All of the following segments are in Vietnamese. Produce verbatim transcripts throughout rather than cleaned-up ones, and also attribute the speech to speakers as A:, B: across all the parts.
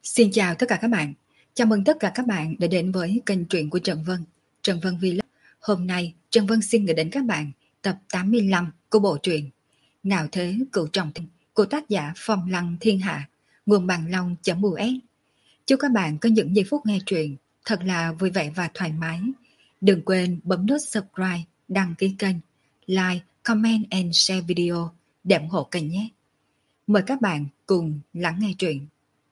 A: Xin chào tất cả các bạn. Chào mừng tất cả các bạn đã đến với kênh truyện của Trần Vân, Trần Vân Vlog. Hôm nay, Trần Vân xin gửi đến các bạn tập tám mươi lăm của bộ truyện Ngạo Thế Cửu Trọng Thiên của tác giả Phong Lăng Thiên Hạ, nguồn bằng long.us. Chúc các bạn có những giây phút nghe truyện thật là vui vẻ và thoải mái. Đừng quên bấm nút subscribe, đăng ký kênh, like, comment and share video để ủng hộ kênh nhé. Mời các bạn cùng lắng nghe truyện.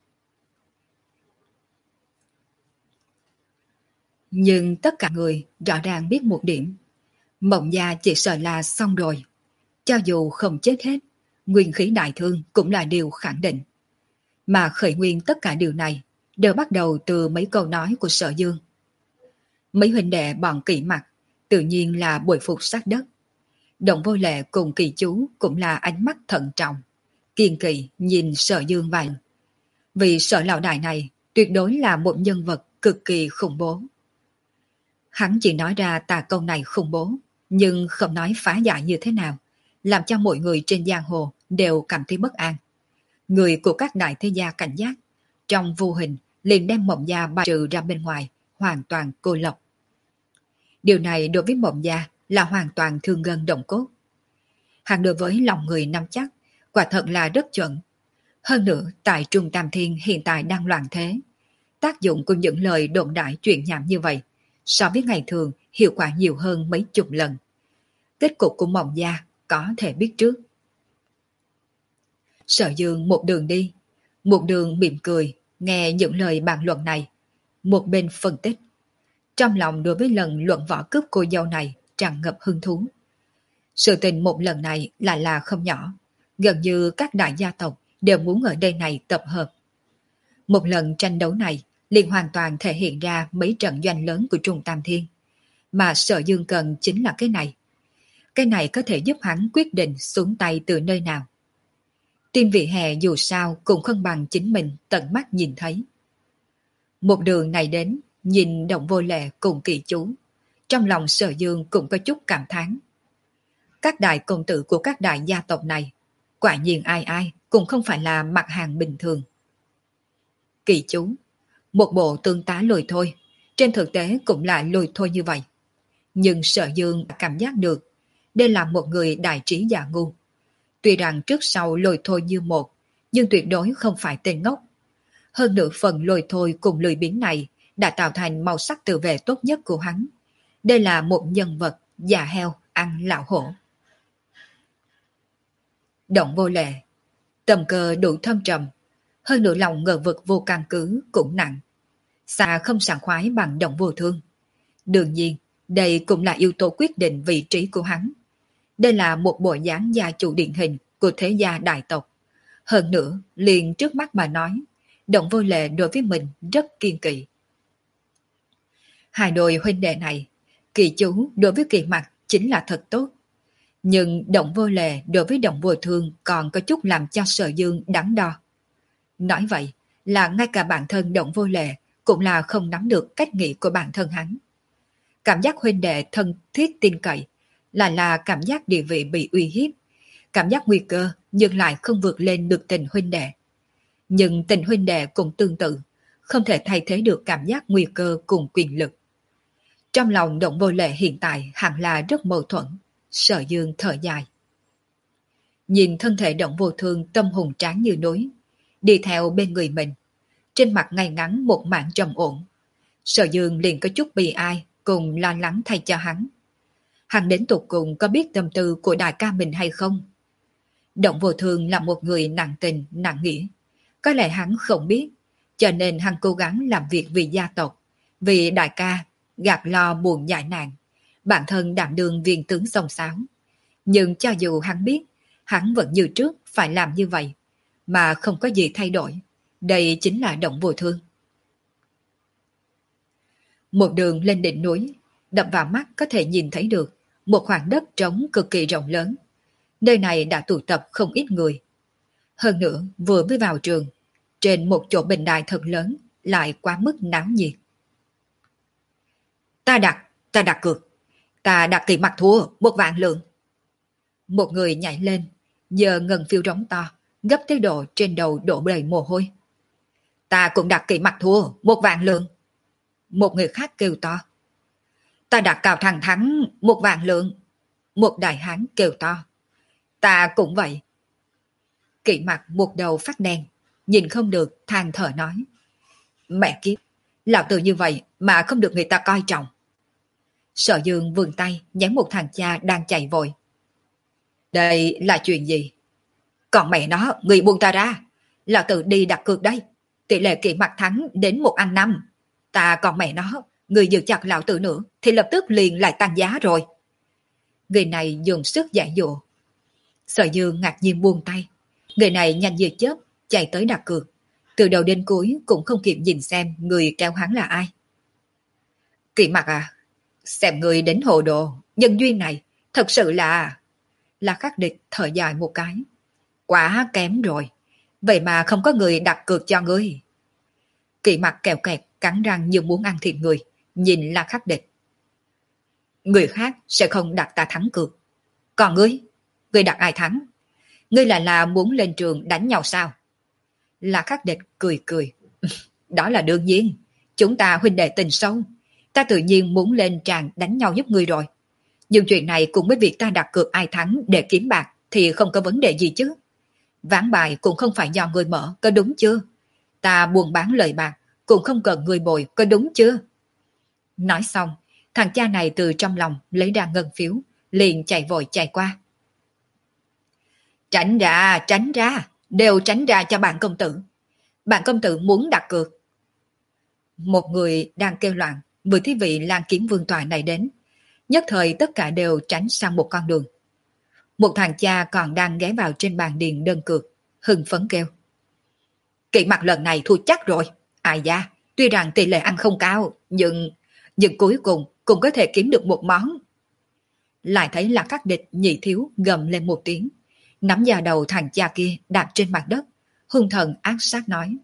A: Nhưng tất cả người rõ ràng biết một điểm. Mộng gia chỉ sợ là xong rồi. Cho dù không chết hết, nguyên khí đại thương cũng là điều khẳng định. Mà khởi nguyên tất cả điều này đều bắt đầu từ mấy câu nói của Sở Dương. Mấy huynh đệ bọn Kỵ Mặc tự nhiên là bội phục sát đất. Động Vô Lệ cùng Kỳ Chú cũng là ánh mắt thận trọng, kiên kỵ nhìn Sở Dương vài lần. Vì Sở lão đại này tuyệt đối là một nhân vật cực kỳ khủng bố. Hắn chỉ nói ra tà câu này khủng bố, nhưng không nói phá giải như thế nào, làm cho mọi người trên giang hồ đều cảm thấy bất an. Người của các đại thế gia cảnh giác, trong vô hình liền đem Mộng gia bài trừ ra bên ngoài, hoàn toàn cô lập. Điều này đối với Mộng gia là hoàn toàn thương gân động cốt. Hắn đối với lòng người nắm chắc, quả thật là rất chuẩn. Hơn nữa, tại Trung Tam Thiên hiện tại đang loạn thế, tác dụng của những lời đồn đại chuyện nhảm như vậy so với ngày thường hiệu quả nhiều hơn mấy chục lần. Kết cục của Mộng gia có thể biết trước. Sở Dương một đường đi, một đường mỉm cười, nghe những lời bàn luận này, một bên phân tích. Trong lòng đối với lần luận võ cướp cô dâu này tràn ngập hứng thú. Sự tình một lần này lại là không nhỏ, gần như các đại gia tộc đều muốn ở đây này tập hợp. Một lần tranh đấu này liền hoàn toàn thể hiện ra mấy trận doanh lớn của Trung Tam Thiên. Mà Sở Dương cần chính là cái này. Cái này có thể giúp hắn quyết định xuống tay từ nơi nào. Tim vị hè dù sao cũng không bằng chính mình tận mắt nhìn thấy. Một đường này đến, nhìn Động Vô Lệ cùng Kỳ Chú, trong lòng Sở Dương cũng có chút cảm thán. Các đại công tử của các đại gia tộc này, quả nhiên ai ai cũng không phải là mặt hàng bình thường. Kỳ Chú, một bộ tương tá lùi thôi, trên thực tế cũng là lùi thôi như vậy. Nhưng Sở Dương cảm giác được, đây là một người đại trí giả ngu. Tuy rằng trước sau lùi thôi như một, nhưng tuyệt đối không phải tên ngốc. Hơn nữa phần lùi thôi cùng lười biếng này đã tạo thành màu sắc tự vệ tốt nhất của hắn. Đây là một nhân vật già heo ăn lão hổ. Động Vô Lệ, tầm cơ đủ thâm trầm, hơn nữa lòng ngờ vực vô căn cứ cũng nặng. Xa không sảng khoái bằng Động Vô Thương. Đương nhiên, đây cũng là yếu tố quyết định vị trí của hắn. Đây là một bộ dáng gia chủ điển hình của thế gia đại tộc. Hơn nữa, liền trước mắt mà nói, Động Vô Lệ đối với mình rất kiên kỵ. Hai đôi huynh đệ này, Kỳ Chú đối với Kỳ Mặc chính là thật tốt. Nhưng Động Vô Lệ đối với Động Vô Thương còn có chút làm cho Sở Dương đắn đo. Nói vậy là ngay cả bản thân Động Vô Lệ cũng là không nắm được cách nghĩ của bản thân hắn. Cảm giác huynh đệ thân thiết tin cậy là là cảm giác địa vị bị uy hiếp, cảm giác nguy cơ nhưng lại không vượt lên được tình huynh đệ. Nhưng tình huynh đệ cũng tương tự, không thể thay thế được cảm giác nguy cơ cùng quyền lực. Trong lòng Động Vô Lệ hiện tại hẳn là rất mâu thuẫn. Sở Dương thở dài. Nhìn thân thể Động Vô Thương tâm hùng tráng như núi, đi theo bên người mình, trên mặt ngay ngắn một mảng trầm ổn. Sở Dương liền có chút bi ai cùng lo lắng thay cho hắn. Hắn đến tột cùng có biết tâm tư của đại ca mình hay không? Động Vô Thương là một người nặng tình, nặng nghĩa. Có lẽ hắn không biết, cho nên hắn cố gắng làm việc vì gia tộc, vì đại ca, gạt lo buồn giải nạn. Bản thân đảm đương viên tướng xông xáo. Nhưng cho dù hắn biết, hắn vẫn như trước phải làm như vậy, mà không có gì thay đổi. Đây chính là Động Vô Thương. Một đường lên đỉnh núi, đập vào mắt có thể nhìn thấy được một khoảng đất trống cực kỳ rộng lớn. Nơi này đã tụ tập không ít người. Hơn nữa, vừa mới vào trường, trên một chỗ bình đài thật lớn, lại quá mức náo nhiệt. Ta đặt, ta đặt cược. Ta đặt Kỳ Mặc thua, một vạn lượng. Một người nhảy lên, giờ ngần phiêu rống to, gấp tới độ trên đầu đổ đầy mồ hôi. Ta cũng đặt kỵ mặt thua, một vạn lượng. Một người khác kêu to. Ta đặt cào thằng thắng, một vạn lượng. Một đại hán kêu to. Ta cũng vậy. Kỵ mặt một đầu phát đen, nhìn không được than thở nói. Mẹ kiếp, lão tử như vậy mà không được người ta coi trọng. Sở Dương vươn tay nhắm một thằng cha đang chạy vội. Đây là chuyện gì? Còn mẹ nó, người buông ta ra. Lão tử đi đặt cược đây. Tỷ lệ kỵ mặt thắng đến một ăn năm. Ta còn mẹ nó, người giữ chặt lão tử nữa thì lập tức liền lại tăng giá rồi. Người này dùng sức giải dụ. Sở Dương ngạc nhiên buông tay. Người này nhanh như chớp chạy tới đặt cược. Từ đầu đến cuối cũng không kịp nhìn xem người kéo hắn là ai. Kỵ mặt à, xem người đến hồ đồ, nhân duyên này thật sự là... Là Khắc Địch thở dài một cái. Quá kém rồi, vậy mà không có người đặt cược cho ngươi. Kỵ mặt kẹo kẹt cắn răng như muốn ăn thịt người, nhìn là Khắc Địch. Người khác sẽ không đặt ta thắng cược. Còn ngươi, ngươi đặt ai thắng? Ngươi là là muốn lên trường đánh nhau sao? Là Khắc Địch cười cười. Đó là đương nhiên, chúng ta huynh đệ tình sâu. Ta tự nhiên muốn lên tràng đánh nhau giúp ngươi rồi. Nhưng chuyện này cùng với việc ta đặt cược ai thắng để kiếm bạc thì không có vấn đề gì chứ. Ván bài cũng không phải do người mở, có đúng chưa? Ta buôn bán lời bạc cũng không cần người bồi, có đúng chưa? Nói xong, thằng cha này từ trong lòng lấy ra ngân phiếu, liền chạy vội chạy qua. Tránh ra, tránh ra, đều tránh ra cho bạn công tử. Bạn công tử muốn đặt cược. Một người đang kêu loạn, vừa thấy vị Lan Kiếm Vương tọa này đến. Nhất thời tất cả đều tránh sang một con đường. Một thằng cha còn đang ghé vào trên bàn điền đơn cược, hưng phấn kêu. Kỵ mặt lần này thua chắc rồi. Ai da, tuy rằng tỷ lệ ăn không cao, nhưng nhưng cuối cùng cũng có thể kiếm được một món. Lại thấy là Khắc Địch nhị thiếu gầm lên một tiếng, nắm vào đầu thằng cha kia đạp trên mặt đất, hung thần ác sát nói.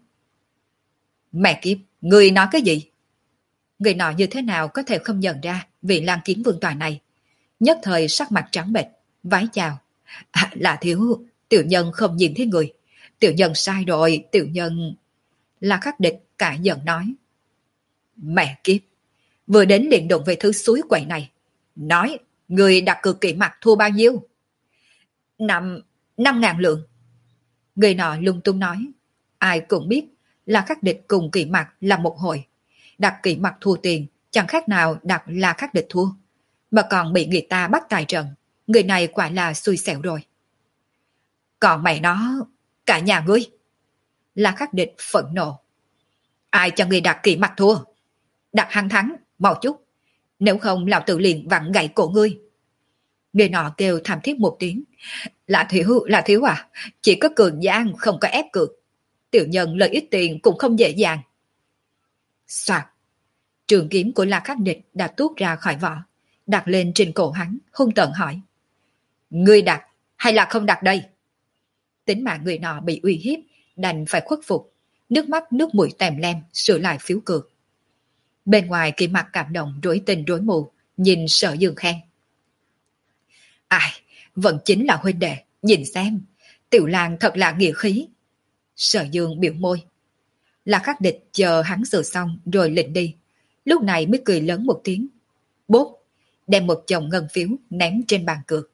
A: Mẹ kiếp, người nói cái gì? Người nọ như thế nào có thể không nhận ra vị Lan Kiếm Vương tòa này. Nhất thời sắc mặt trắng bệch, vái chào. À, là thiếu, tiểu nhân không nhìn thấy người. Tiểu nhân sai rồi, tiểu nhân... Là Khắc Địch cả giận nói. Mẹ kiếp, vừa đến liền đụng về thứ suối quậy này. Nói, người đặt cược kỵ mặt thua bao nhiêu? Năm, năm ngàn lượng. Người nọ lung tung nói. Ai cũng biết là Khắc Địch cùng kỵ mặt là một hội. Đặt kỵ mặt thua tiền, chẳng khác nào đặt là Khắc Địch thua. Mà còn bị người ta bắt tài trận. Người này quả là xui xẻo rồi. Còn mày nó, cả nhà ngươi. Là Khắc Địch phẫn nộ. Ai cho ngươi đặt kỵ mặt thua? Đặt hắn thắng, mau chút. Nếu không lão tử liền vặn gãy cổ ngươi. Người nọ kêu thảm thiết một tiếng. Là thiếu, là thiếu à? Chỉ có cường gian, không có ép cược. Tiểu nhân lợi ích tiền cũng không dễ dàng. Soạt. Trường kiếm của La Khắc Địch đã tuốt ra khỏi vỏ, đặt lên trên cổ hắn, hung tợn hỏi. Ngươi đặt hay là không đặt đây? Tính mạng người nọ bị uy hiếp, đành phải khuất phục, nước mắt nước mũi tèm lem sửa lại phiếu cược. Bên ngoài Kỵ mặt cảm động rối tình rối mù, nhìn Sở Dương khen. Ai, vẫn chính là huynh đệ, nhìn xem, Tiểu Lan thật là nghĩa khí. Sở Dương biểu môi. La Khắc Địch chờ hắn sửa xong rồi lịnh đi, lúc này mới cười lớn một tiếng. Bốp, đem một chồng ngân phiếu ném trên bàn cược.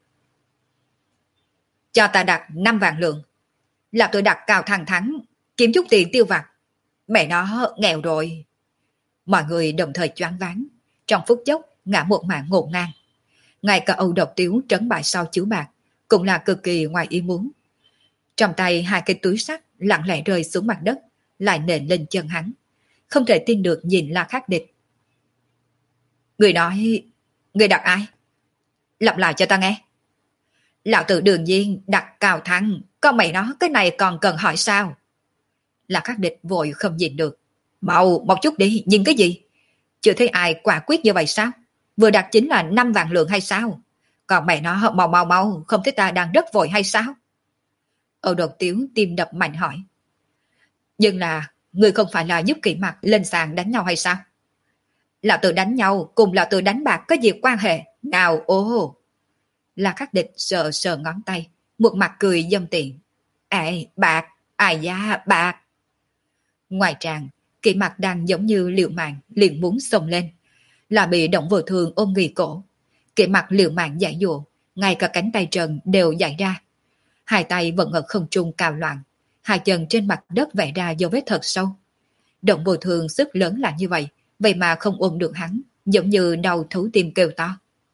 A: Cho ta đặt năm vạn lượng. Là tôi đặt cao thằng thắng, kiếm chút tiền tiêu vặt. Mẹ nó nghèo rồi. Mọi người đồng thời choáng váng, trong phút chốc ngã một mạng ngổn ngang. Ngay cả Âu Độc Tiếu trấn bại sau chiếu bạc cũng là cực kỳ ngoài ý muốn. Trong tay hai cái túi sắt lặng lẽ rơi xuống mặt đất, lại nện lên chân hắn. Không thể tin được nhìn La Khắc Địch. Người nói, người đặt ai? Lặp lại cho ta nghe. Lão tử đương nhiên đặt Cao Thắng, con mày nó cái này còn cần hỏi sao? La Khắc Địch vội không nhìn được. Mau, một chút đi, nhìn cái gì? Chưa thấy ai quả quyết như vậy sao? Vừa đặt chính là năm vạn lượng hay sao? Còn mày nó mau mau mau, không thấy ta đang rất vội hay sao? Âu Độc Tiếu tim đập mạnh hỏi. Nhưng là, người không phải là giúp Kỵ mặt lên sàn đánh nhau hay sao? Lão tử đánh nhau cùng lão tử đánh bạc có gì quan hệ? Nào ô! La Khắc Địch sờ sờ ngón tay, một mặt cười dâm tiện. Ê, bạc, ai da, bạc! Ngoài tràng, Kỷ Mặc đang giống như liều mạng liền muốn xông lên, là bị Động Vô Thương ôm nghì cổ. Kỷ Mặc liều mạng giải dụa, ngay cả cánh tay trần đều giải ra. Hai tay vẫn ở không trung cào loạn, hai chân trên mặt đất vẽ ra dấu vết thật sâu. Động Vô Thương sức lớn là như vậy, vậy mà không ôm được hắn, giống như đau thấu tim kêu to.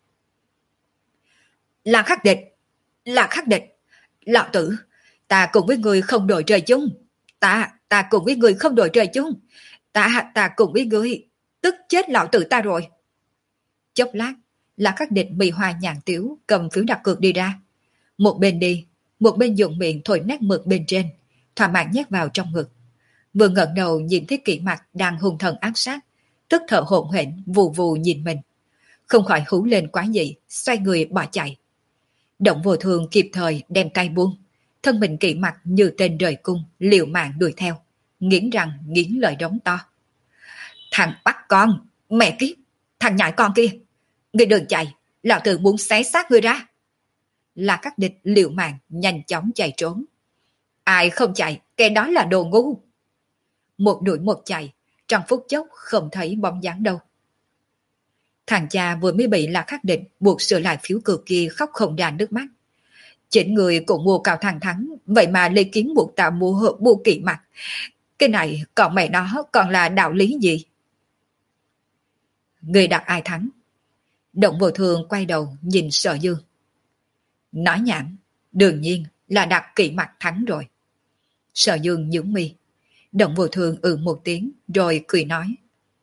A: Là khắc địch, là khắc địch, lão tử, ta cùng với người không đội trời chung, ta, ta cùng với người không đội trời chung, ta, ta cùng với người, tức chết lão tử ta rồi. Chốc lát, là khắc địch bị hoa nhàn tiếu cầm phiếu đặt cược đi ra. Một bên đi, một bên dùng miệng thổi nát mực bên trên, thỏa mãn nhét vào trong ngực. Vừa ngẩng đầu nhìn thấy Kỷ Mặc đang hung thần ác sát, tức thở hổn hển vù vù nhìn mình, không khỏi hú lên quá dị, xoay người bỏ chạy. Động Vô Thương kịp thời đem tay buông, thân mình Kỷ Mặc như tên rời cung, liều mạng đuổi theo, nghiến răng nghiến lợi đống to. Thằng bắt con, mẹ kiếp, thằng nhãi con kia, ngươi đừng chạy, lão tử muốn xé xác ngươi ra. Là các địch liều mạng nhanh chóng chạy trốn. Ai không chạy, kẻ đó là đồ ngu. Một đuổi một chạy, trong phút chốc không thấy bóng dáng đâu. Thằng cha vừa mới bị là khắc định buộc sửa lại phiếu cược kia khóc không ra nước mắt. Chính người cũng mua cao thằng thắng, vậy mà lấy kiếm buộc tạo mua buộc Kỷ Mặc. Cái này còn mẹ nó còn là đạo lý gì? Người đặt ai thắng? Động Vô Thương quay đầu nhìn Sở Dương. Nói nhảm, đương nhiên là đặt Kỷ Mặc thắng rồi. Sở Dương nhướng mi. Động Vô Thương ừ một tiếng rồi cười nói.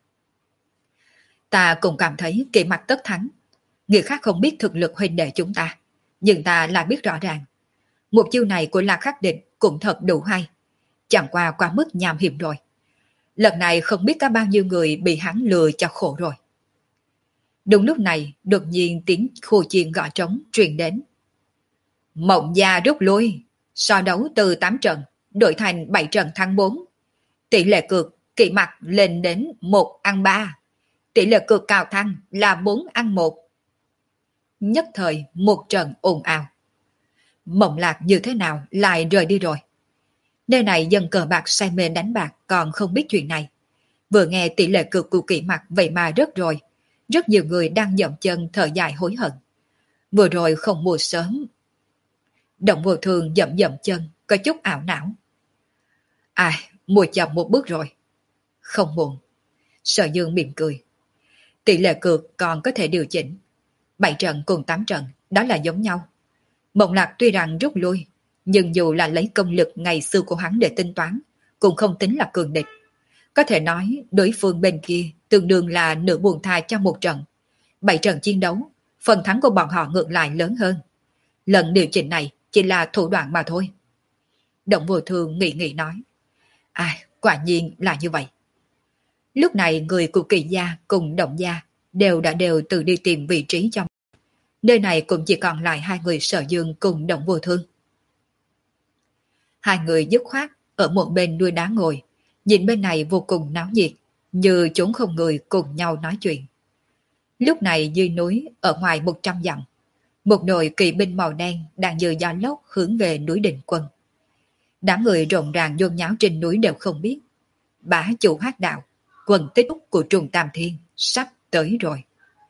A: Ta cũng cảm thấy Kỷ Mặc tất thắng. Người khác không biết thực lực huynh đệ chúng ta, nhưng ta là biết rõ ràng. Một chiêu này của La Khắc Định cũng thật đủ hay. Chẳng qua quá mức nham hiểm rồi. Lần này không biết có bao nhiêu người bị hắn lừa cho khổ rồi. Đúng lúc này, đột nhiên tiếng khô chiên gõ trống truyền đến. Mộng Gia rút lui, so đấu từ tám trận, đổi thành bảy trận thắng bốn. Tỷ lệ cược Kỷ Mặc lên đến một ăn ba. Tỷ lệ cược cao thăng là bốn ăn một. Nhất thời một trận ồn ào. Mộng Lạc như thế nào lại rời đi rồi? Nơi này dân cờ bạc say mê đánh bạc còn không biết chuyện này. Vừa nghe tỷ lệ cược của Kỷ Mặc vậy mà rớt rồi. Rất nhiều người đang dậm chân thở dài hối hận. Vừa rồi không mua sớm. Động Vô Thương dậm dậm chân, có chút ảo não. Ai, mua chậm một bước rồi. Không muộn. Sở Dương mỉm cười. Tỷ lệ cược còn có thể điều chỉnh. Bảy trận cùng tám trận, đó là giống nhau. Mộng Lạc tuy rằng rút lui, nhưng dù là lấy công lực ngày xưa của hắn để tính toán, cũng không tính là cường địch. Có thể nói đối phương bên kia tương đương là nửa buồn thai trong một trận. Bảy trận chiến đấu, phần thắng của bọn họ ngược lại lớn hơn. Lần điều chỉnh này chỉ là thủ đoạn mà thôi. Động Vô Thương nghĩ nghĩ nói. À, quả nhiên là như vậy. Lúc này người của Kỳ gia cùng Động gia đều đã đều tự đi tìm vị trí cho. Nơi này cũng chỉ còn lại hai người Sở Dương cùng Động Vô Thương. Hai người dứt khoát ở một bên núi đá ngồi, nhìn bên này vô cùng náo nhiệt, như chốn không người cùng nhau nói chuyện. Lúc này dưới núi, ở ngoài một trăm dặm, một đội kỵ binh màu đen đang như gió lốc hướng về núi Định Quân. Đám người rộn ràng nhôn nháo trên núi đều không biết. Bá chủ hát đạo, quần tích của Trùng Tam Thiên sắp tới rồi.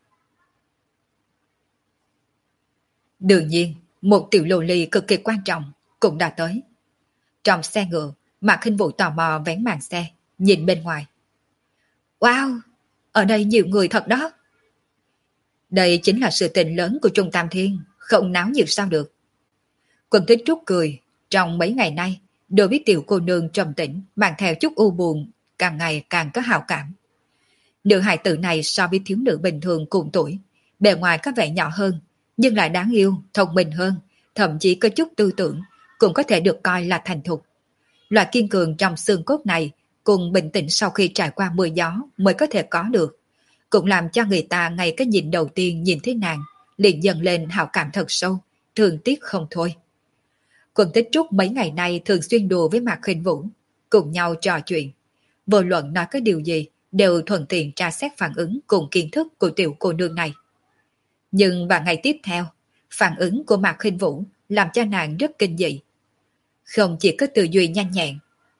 A: Đương nhiên, một tiểu lô ly cực kỳ quan trọng cũng đã tới. Trong xe ngựa, Mạc Khinh Vũ tò mò vén màn xe, nhìn bên ngoài. Wow, ở đây nhiều người thật đó. Đây chính là sự tình lớn của Trung Tam Thiên, không náo nhiệt sao được. Quân Tích Trúc cười, trong mấy ngày nay, đối với tiểu cô nương trầm tĩnh, mang theo chút u buồn, càng ngày càng có hào cảm. Nữ hài tử này so với thiếu nữ bình thường cùng tuổi, bề ngoài có vẻ nhỏ hơn, nhưng lại đáng yêu, thông minh hơn, thậm chí có chút tư tưởng, cũng có thể được coi là thành thục. Loại kiên cường trong xương cốt này, cùng bình tĩnh sau khi trải qua mưa gió mới có thể có được, cũng làm cho người ta ngay cái nhìn đầu tiên nhìn thấy nàng, liền dần lên hảo cảm thật sâu, thương tiếc không thôi. Quân Tích Trúc mấy ngày nay thường xuyên đùa với Mạc Khinh Vũ, cùng nhau trò chuyện. Vô luận nói cái điều gì, đều thuận tiện tra xét phản ứng cùng kiến thức của tiểu cô nương này. Nhưng vào ngày tiếp theo, phản ứng của Mạc Khinh Vũ làm cho nàng rất kinh dị. Không chỉ có tư duy nhanh nhẹn,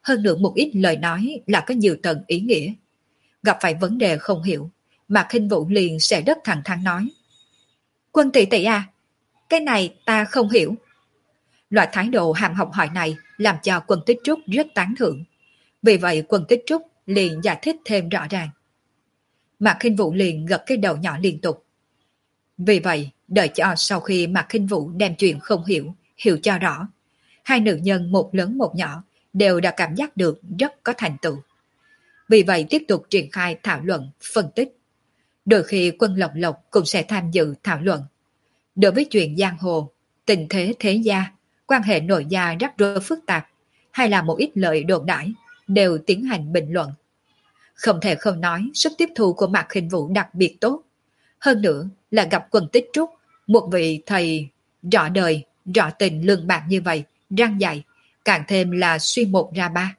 A: hơn nữa một ít lời nói là có nhiều tầng ý nghĩa. Gặp phải vấn đề không hiểu, Mạc Khinh Vũ liền sẽ rất thẳng thắn nói. Quân tỷ tỷ à, cái này ta không hiểu. Loại thái độ hàm học hỏi này làm cho Quân Tích Trúc rất tán thưởng. Vì vậy Quân Tích Trúc liền giải thích thêm rõ ràng. Mạc Khinh Vũ liền gật cái đầu nhỏ liên tục. Vì vậy, đợi cho sau khi Mạc Khinh Vũ đem chuyện không hiểu, hiểu cho rõ, hai nữ nhân một lớn một nhỏ đều đã cảm giác được rất có thành tựu. Vì vậy tiếp tục triển khai thảo luận, phân tích. Đôi khi Quân Lộc Lộc cũng sẽ tham dự thảo luận. Đối với chuyện giang hồ, tình thế thế gia, quan hệ nội gia rắc rối phức tạp, hay là một ít lời đồn đãi, đều tiến hành bình luận. Không thể không nói sức tiếp thu của Mạc Khinh Vũ đặc biệt tốt. Hơn nữa là gặp Quân Tích Trúc, một vị thầy rõ đời, rõ tình lương bạc như vậy, răng dạy, càng thêm là suy một ra ba.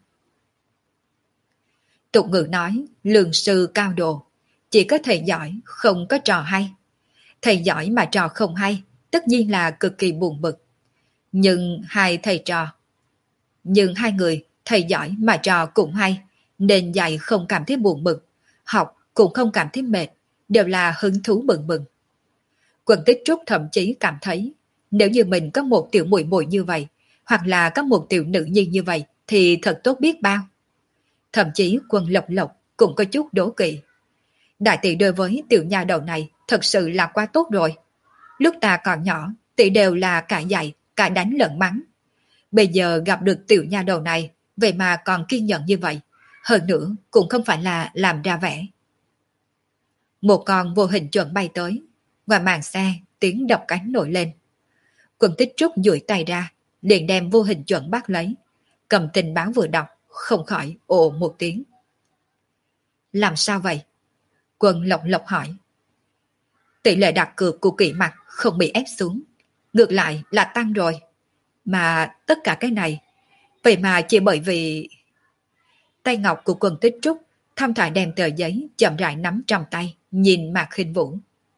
A: Tục ngữ nói, lương sư cao độ, chỉ có thầy giỏi, không có trò hay. Thầy giỏi mà trò không hay, tất nhiên là cực kỳ buồn bực. Nhưng hai thầy trò, nhưng hai người, thầy giỏi mà trò cũng hay, nên dạy không cảm thấy buồn bực, học cũng không cảm thấy mệt, đều là hứng thú bừng bừng. Quân Tích Trúc thậm chí cảm thấy, nếu như mình có một tiểu muội muội như vậy, hoặc là có một tiểu nữ nhi như vậy, thì thật tốt biết bao. Thậm chí Quân Lộc Lộc cũng có chút đố kỵ. Đại tỷ đối với tiểu nha đầu này thật sự là quá tốt rồi. Lúc ta còn nhỏ, tỷ đều là cả dạy, cả đánh lẫn mắng. Bây giờ gặp được tiểu nha đầu này, vậy mà còn kiên nhẫn như vậy. Hơn nữa cũng không phải là làm ra vẻ. Một con vô hình chuẩn bay tới. Ngoài màn xe, tiếng đập cánh nổi lên. Quân Tích Trúc duỗi tay ra, liền đem vô hình chuẩn bắt lấy. Cầm tình báo vừa đọc, không khỏi ồ một tiếng. Làm sao vậy? Quân Lộc Lộc hỏi. Tỷ lệ đặt cược của Kỵ Mặc không bị ép xuống. Ngược lại là tăng rồi. Mà tất cả cái này, vậy mà chỉ bởi vì... Tay ngọc của Quân Tích Trúc thong thả đem tờ giấy chậm rãi nắm trong tay, nhìn Mạc Khinh Vũ.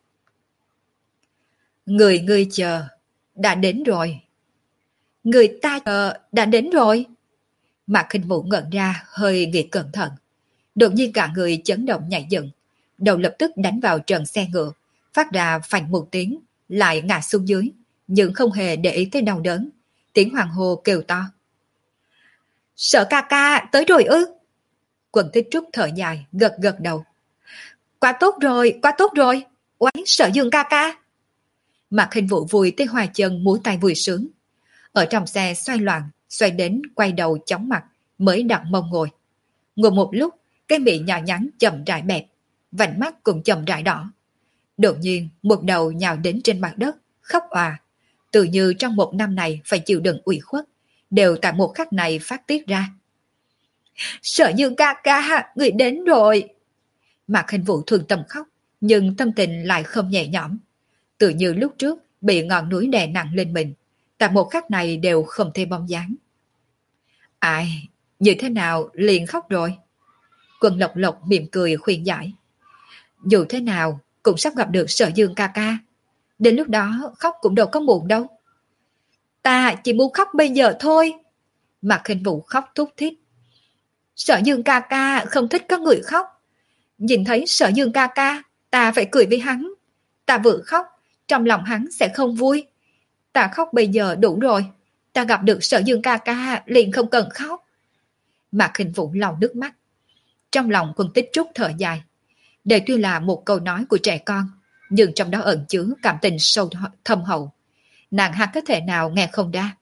A: Người ngươi chờ, đã đến rồi. Người ta chờ, đã đến rồi. Mạc Khinh Vũ ngẩn ra, hơi nghĩ cẩn thận. Đột nhiên cả người chấn động nhảy dựng, đầu lập tức đánh vào trần xe ngựa, phát ra phành một tiếng, lại ngã xuống dưới, nhưng không hề để ý tới đau đớn. Tiếng hoàng hô kêu to. Sợ ca ca, tới rồi ư? Quân Tích Trúc thở dài, gật gật đầu. Quá tốt rồi, quá tốt rồi, oái Sở Dương ca ca. Mạc Khinh Vũ vùi tới hoa chân múa tay vui sướng. Ở trong xe xoay loạn, xoay đến quay đầu chóng mặt, mới đặt mông ngồi. Ngồi một lúc, cái miệng nhỏ nhắn chậm rãi bẹp, vành mắt cũng chậm rãi đỏ. Đột nhiên, một đầu nhào đến trên mặt đất, khóc òa. Tự như trong một năm này phải chịu đựng ủy khuất, đều tại một khắc này phát tiết ra. Sở Dương ca ca, người đến rồi. Mạc Khinh Vũ thương tâm khóc, nhưng tâm tình lại không nhẹ nhõm. Tự như lúc trước bị ngọn núi đè nặng lên mình, tại một khắc này đều không thấy bóng dáng. Ai, như thế nào liền khóc rồi? Quân Lộc Lộc mỉm cười khuyên giải. Dù thế nào cũng sắp gặp được Sở Dương ca ca. Đến lúc đó khóc cũng đâu có muộn đâu. Ta chỉ muốn khóc bây giờ thôi. Mạc Khinh Vũ khóc thút thít. Sở Dương ca ca không thích có người khóc. Nhìn thấy Sở Dương ca ca, ta phải cười với hắn. Ta vừa khóc, trong lòng hắn sẽ không vui. Ta khóc bây giờ đủ rồi. Ta gặp được Sở Dương ca ca liền không cần khóc. Mạc Khinh Vũ lau nước mắt. Trong lòng Quân Tích Trúc thở dài. Đây tuy là một câu nói của trẻ con, nhưng trong đó ẩn chứa cảm tình sâu thâm hậu. Nàng hắn có thể nào nghe không ra.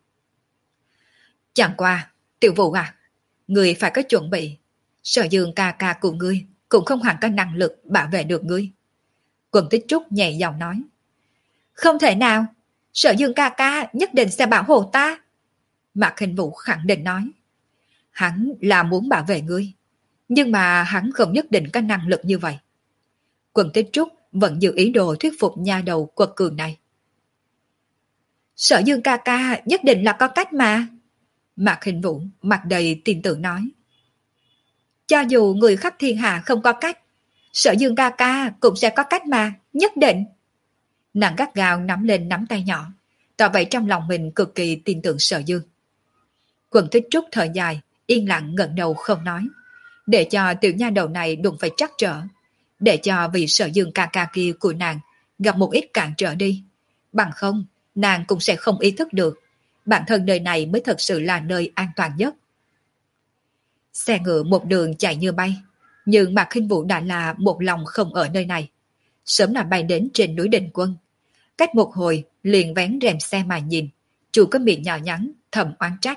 A: Chẳng qua, Tiểu Vũ à, người phải có chuẩn bị. Sở Dương ca ca của ngươi cũng không hẳn có năng lực bảo vệ được ngươi. Quân Tích Trúc nhẹ giọng nói. Không thể nào, Sở Dương ca ca nhất định sẽ bảo hộ ta. Mạc Khinh Vũ khẳng định nói. Hắn là muốn bảo vệ ngươi, nhưng mà hắn không nhất định có năng lực như vậy. Quân Tích Trúc vẫn giữ ý đồ thuyết phục nha đầu quật cường này. Sở Dương ca ca nhất định là có cách mà. Mạc Khinh Vũ mặt đầy tin tưởng nói. Cho dù người khắp thiên hạ không có cách, Sở Dương ca ca cũng sẽ có cách mà, nhất định. Nàng gắt gao nắm lên nắm tay nhỏ, tỏ vậy trong lòng mình cực kỳ tin tưởng Sở Dương. Quân Tích Trúc thở dài, yên lặng ngẩng đầu không nói, để cho tiểu nha đầu này đụng phải trắc trở, để cho vị Sở Dương ca ca kia của nàng gặp một ít cản trở đi. Bằng không, nàng cũng sẽ không ý thức được bản thân nơi này mới thật sự là nơi an toàn nhất. Xe ngựa một đường chạy như bay, nhưng Mạc Khinh Vũ đã là một lòng không ở nơi này. Sớm là bay đến trên núi Định Quân. Cách một hồi liền vén rèm xe mà nhìn, chủ có miệng nhỏ nhắn thầm oán trách.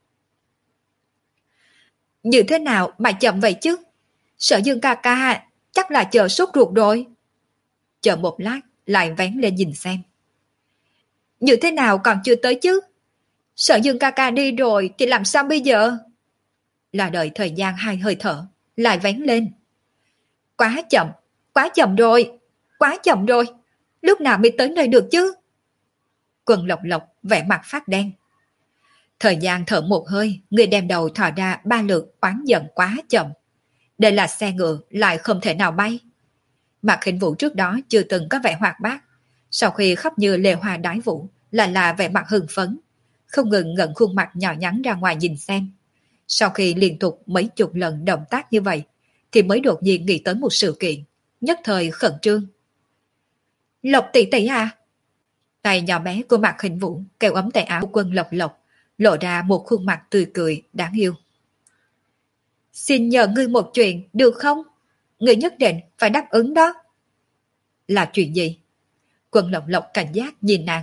A: Như thế nào mà chậm vậy chứ? Sở Dương ca ca chắc là chờ sốt ruột rồi. Chờ một lát lại vén lên nhìn xem. Như thế nào còn chưa tới chứ? Sở Dương ca ca đi rồi thì làm sao bây giờ? Là đợi thời gian hai hơi thở, lại vén lên. Quá chậm, quá chậm rồi, quá chậm rồi. Lúc nào mới tới nơi được chứ? Quần Lộc Lộc vẻ mặt phát đen. Thời gian thở một hơi, người đem đầu thò ra ba lượt oán giận quá chậm. Đây là xe ngựa lại không thể nào bay. Mạc Khinh Vũ trước đó chưa từng có vẻ hoạt bát, sau khi khóc như lê hoa đái vũ là là vẻ mặt hưng phấn, không ngừng ngẩng khuôn mặt nhỏ nhắn ra ngoài nhìn xem. Sau khi liên tục mấy chục lần động tác như vậy, thì mới đột nhiên nghĩ tới một sự kiện, nhất thời khẩn trương. Lộc tỷ tỷ à? Tay nhỏ bé của Mạc Khinh Vũ kéo ấm tay áo Quân Lộc Lộc, lộ ra một khuôn mặt tươi cười đáng yêu. Xin nhờ ngươi một chuyện được không? Ngươi nhất định phải đáp ứng đó. Là chuyện gì? Quân Lộc Lộc cảnh giác nhìn nàng.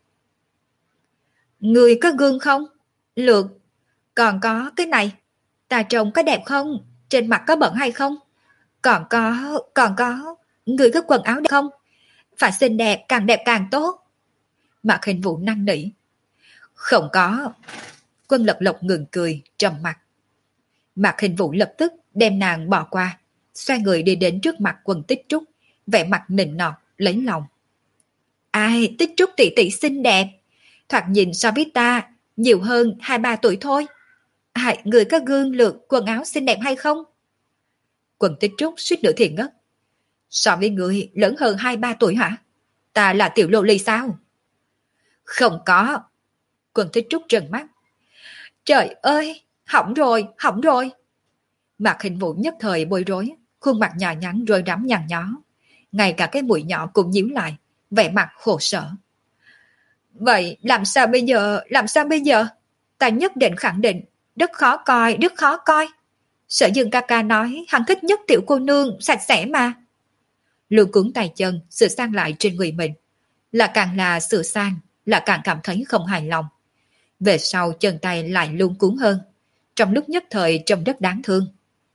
A: Ngươi có gương không? Lược. Còn có cái này. Ta trông có đẹp không? Trên mặt có bẩn hay không? Còn có, còn có. Ngươi có quần áo đẹp không? Phải xinh đẹp, càng đẹp càng tốt. Mạc Khinh Vũ năn nỉ. Không có. Quân Lộc Lộc ngừng cười, trầm mặt. Mạc Khinh Vũ lập tức đem nàng bỏ qua, xoay người đi đến trước mặt Quân Tích Trúc, vẻ mặt nịnh nọt, lấy lòng. Ai, Tích Trúc tỷ tỷ xinh đẹp, thoạt nhìn so với ta nhiều hơn hai ba tuổi thôi. Ai, người có gương lược quần áo xinh đẹp hay không? Quân Tích Trúc suýt nữa thì ngất. So với người lớn hơn hai ba tuổi hả? Ta là tiểu lô ly sao? Không có. Quân Tích Trúc trợn mắt. Trời ơi, hỏng rồi, hỏng rồi. Mạc Khinh Vũ nhất thời bối rối, khuôn mặt nhỏ nhắn rối rắm nhăn nhó. Ngay cả cái mũi nhỏ cũng nhíu lại, vẻ mặt khổ sở. Vậy làm sao bây giờ, làm sao bây giờ? Ta nhất định khẳng định, rất khó coi, rất khó coi. Sở Dương ca ca nói hắn thích nhất tiểu cô nương, sạch sẽ mà. Luôn cuốn tay chân, sửa sang lại trên người mình. Là càng là sửa sang, là càng cảm thấy không hài lòng. Về sau chân tay lại luôn cuốn hơn, trong lúc nhất thời trông rất đáng thương.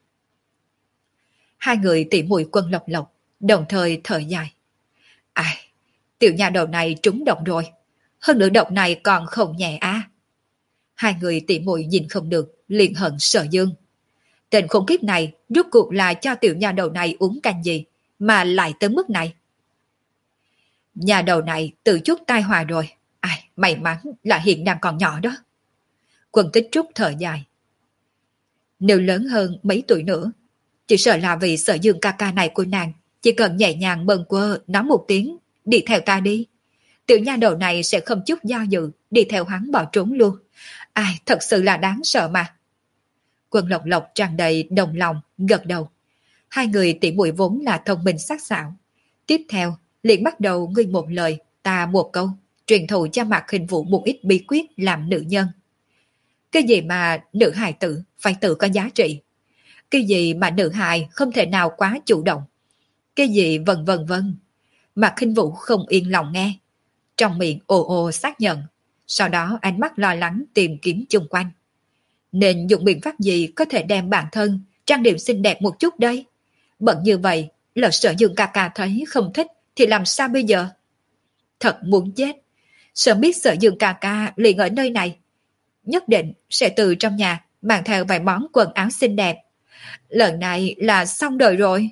A: Hai người tỉ muội Quân Lộc Lộc đồng thời thở dài. Ai, tiểu nhà đầu này trúng độc rồi, hơn nữa độc này còn không nhẹ à. Hai người tỉ muội nhìn không được, liền hận Sở Dương. Tên khốn kiếp này rốt cuộc là cho tiểu nhà đầu này uống canh gì mà lại tới mức này. Nhà đầu này tự chút tai họa rồi. Ai, may mắn là hiện đang còn nhỏ đó. Quân Tích Trúc thở dài. Nếu lớn hơn mấy tuổi nữa, chỉ sợ là vì Sở Dương ca ca này của nàng, chỉ cần nhẹ nhàng bâng quơ nói một tiếng, đi theo ta đi. Tiểu nha đầu này sẽ không chút do dự, đi theo hắn bỏ trốn luôn. Ai, thật sự là đáng sợ mà. Quân Lộc Lộc tràn đầy đồng lòng, gật đầu. Hai người tỉ muội vốn là thông minh sắc sảo. Tiếp theo, liền bắt đầu ngươi một lời, ta một câu, truyền thụ cho Mạc Khinh Vũ một ít bí quyết làm nữ nhân. Cái gì mà nữ hài tử phải tự có giá trị. Cái gì mà nữ hài không thể nào quá chủ động. Cái gì vân vân vân. Mạc Khinh Vũ không yên lòng nghe. Trong miệng ồ ồ xác nhận. Sau đó ánh mắt lo lắng tìm kiếm chung quanh. Nên dùng biện pháp gì có thể đem bản thân trang điểm xinh đẹp một chút đây? Bận như vậy, lỡ Sở Dương ca ca thấy không thích thì làm sao bây giờ? Thật muốn chết. Sớm biết Sở Dương ca ca liền ở nơi này, nhất định sẽ từ trong nhà mang theo vài món quần áo xinh đẹp. Lần này là xong đời rồi.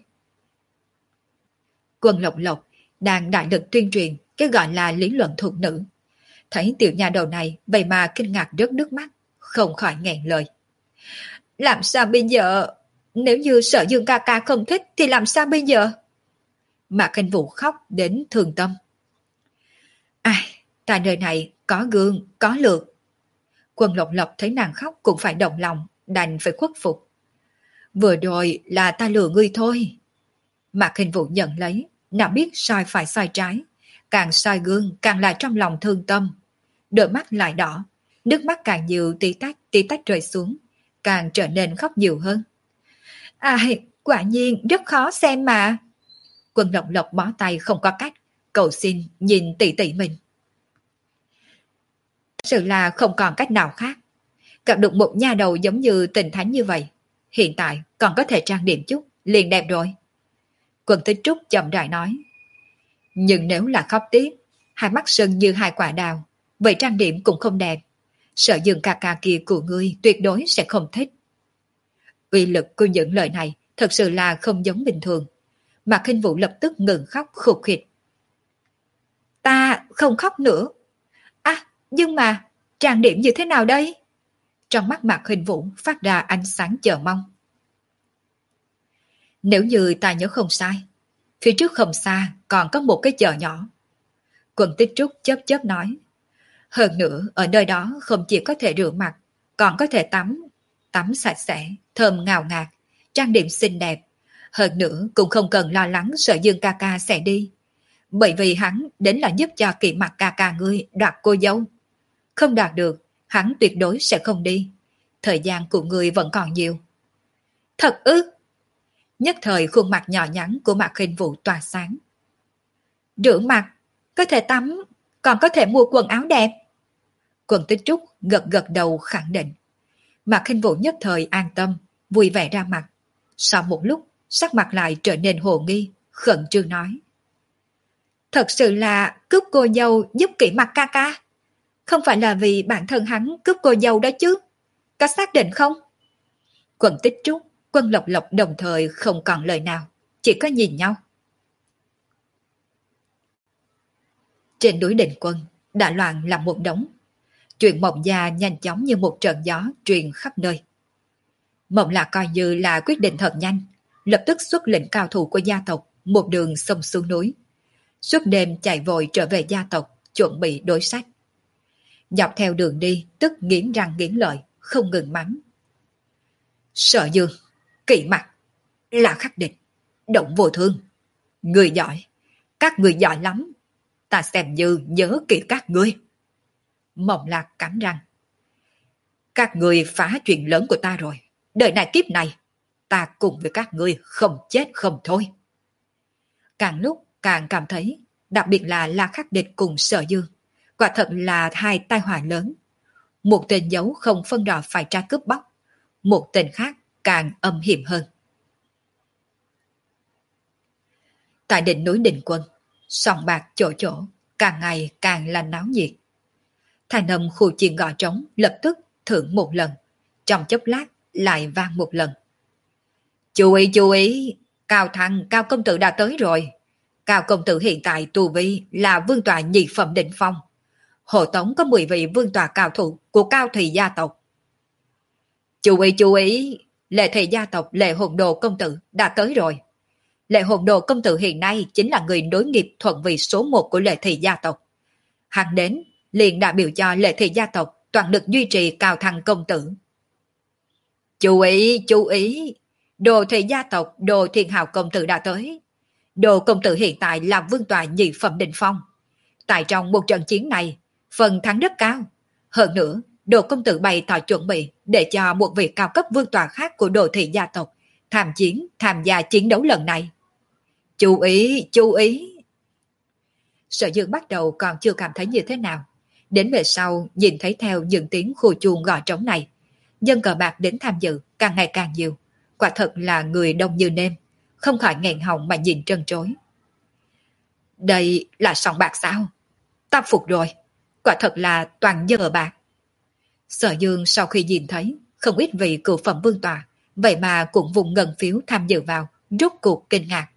A: Quân Lộc Lộc đang đại lực tuyên truyền cái gọi là lý luận thuộc nữ. Thấy tiểu nhà đầu này vậy mà kinh ngạc rớt nước mắt, không khỏi nghẹn lời. Làm sao bây giờ? Nếu như Sở Dương ca ca không thích thì làm sao bây giờ? Mạc Khinh Vũ khóc đến thương tâm. Ai, tại nơi này có gương, có lược. Quân Lộc Lộc thấy nàng khóc cũng phải động lòng, đành phải khuất phục. Vừa rồi là ta lừa ngươi thôi. Mạc Hình Vũ nhận lấy, nào biết sai phải sai trái, càng soi gương càng lại trong lòng thương tâm. Đôi mắt lại đỏ, nước mắt càng nhiều tí tách tí tách rơi xuống, càng trở nên khóc nhiều hơn. Ai, quả nhiên rất khó xem mà. Quân Lộc Lộc bó tay không có cách, cầu xin nhìn tỷ tỷ mình. Sự là không còn cách nào khác. Gặp được một nha đầu giống như Tình Thánh như vậy, hiện tại còn có thể trang điểm chút, liền đẹp rồi. Quân Tích Trúc chậm rãi nói. Nhưng nếu là khóc tiếp, hai mắt sưng như hai quả đào, vậy trang điểm cũng không đẹp. Sợ Dương ca ca kia của ngươi tuyệt đối sẽ không thích. Uy lực của những lời này thật sự là không giống bình thường. Mạc Khinh Vũ lập tức ngừng khóc khục khịch. Ta không khóc nữa. À, nhưng mà trang điểm như thế nào đây? Trong mắt Mạc Khinh Vũ phát ra ánh sáng chờ mong. Nếu như ta nhớ không sai, phía trước không xa còn có một cái chợ nhỏ. Quần Tích Trúc chớp chớp nói. Hơn nữa ở nơi đó không chỉ có thể rửa mặt, còn có thể tắm, tắm sạch sẽ, thơm ngào ngạt, trang điểm xinh đẹp. Hơn nữa cũng không cần lo lắng sợ Dương ca ca sẽ đi. Bởi vì hắn đến là giúp cho Kỵ Mặc ca ca ngươi đoạt cô dâu. Không đoạt được, hắn tuyệt đối sẽ không đi. Thời gian của ngươi vẫn còn nhiều. Thật ư? Nhất thời khuôn mặt nhỏ nhắn của Mạc Khinh Vũ tỏa sáng. Rửa mặt, có thể tắm, còn có thể mua quần áo đẹp. Quần Tích Trúc gật gật đầu khẳng định. Mạc Khinh Vũ nhất thời an tâm, vui vẻ ra mặt. Sau một lúc, sắc mặt lại trở nên hồ nghi, khẩn trương nói. Thật sự là cướp cô dâu giúp Kỵ Mặc ca ca. Không phải là vì bản thân hắn cướp cô dâu đó chứ. Có xác định không? Quần Tích Trúc, Quân Lộc Lộc đồng thời không còn lời nào, chỉ có nhìn nhau. Trên núi Định Quân, đã loạn làm một đống. Chuyện Mộng Gia nhanh chóng như một trận gió truyền khắp nơi. Mộng Lạc coi như là quyết định thật nhanh, lập tức xuất lệnh cao thủ của gia tộc một đường xông xuống núi. Suốt đêm chạy vội trở về gia tộc, chuẩn bị đối sách. Dọc theo đường đi, tức nghiến răng nghiến lợi, không ngừng mắng. Sở Dương, Kỵ Mặc, là khắc địch, Động Vô Thương. Người giỏi, các người giỏi lắm. Ta xem như nhớ kỹ các ngươi. Mộng Lạc cắn răng. Các người phá chuyện lớn của ta rồi. Đời này kiếp này, ta cùng với các ngươi không chết không thôi. Càng lúc càng cảm thấy, đặc biệt là La Khắc Địch cùng Sở Dương, quả thật là hai tai họa lớn. Một tên giấu không phân rõ phải tra cướp bóc, một tên khác càng âm hiểm hơn. Tại đỉnh núi Định Quân, sòng bạc chỗ chỗ, càng ngày càng là náo nhiệt. Thành âm khu chiên gõ trống lập tức thưởng một lần, trong chốc lát lại vang một lần. Chú ý chú ý, Cao Thăng, Cao Công Tử đã tới rồi. Cao Công Tử hiện tại tu vi là vương tọa nhị phẩm đỉnh phong. Hộ tống có mười vị vương tọa cao thủ của Cao Thị gia tộc. Chú ý chú ý, Lệ Thị gia tộc Lệ Hồn Đồ Công Tử đã tới rồi. Lệ Hồn Đồ Công Tử hiện nay chính là người nối nghiệp thuận vị số một của Lệ Thị gia tộc. Hắn đến liền đại biểu cho Lệ Thị gia tộc toàn lực duy trì Cao Thăng Công Tử. Chú ý, chú ý, Đồ Thị gia tộc Đồ Thiên Hào Công Tử đã tới. Đồ Công Tử hiện tại là vương tọa nhị phẩm đỉnh phong. Tại trong một trận chiến này, phần thắng rất cao. Hơn nữa, Đồ Công Tử bày tỏ chuẩn bị để cho một vị cao cấp vương tọa khác của Đồ Thị gia tộc tham chiến, tham gia chiến đấu lần này. Chú ý, chú ý. Sở Dương bắt đầu còn chưa cảm thấy như thế nào. Đến về sau, nhìn thấy theo những tiếng khu chuông gõ trống này, dân cờ bạc đến tham dự càng ngày càng nhiều. Quả thật là người đông như nêm, không khỏi nghẹn họng mà nhìn trân trối. Đây là sòng bạc sao? Ta phục rồi, quả thật là toàn dân cờ bạc. Sở Dương sau khi nhìn thấy không ít vị cựu phẩm vương tọa, vậy mà cũng vùng ngân phiếu tham dự vào, rốt cuộc kinh ngạc.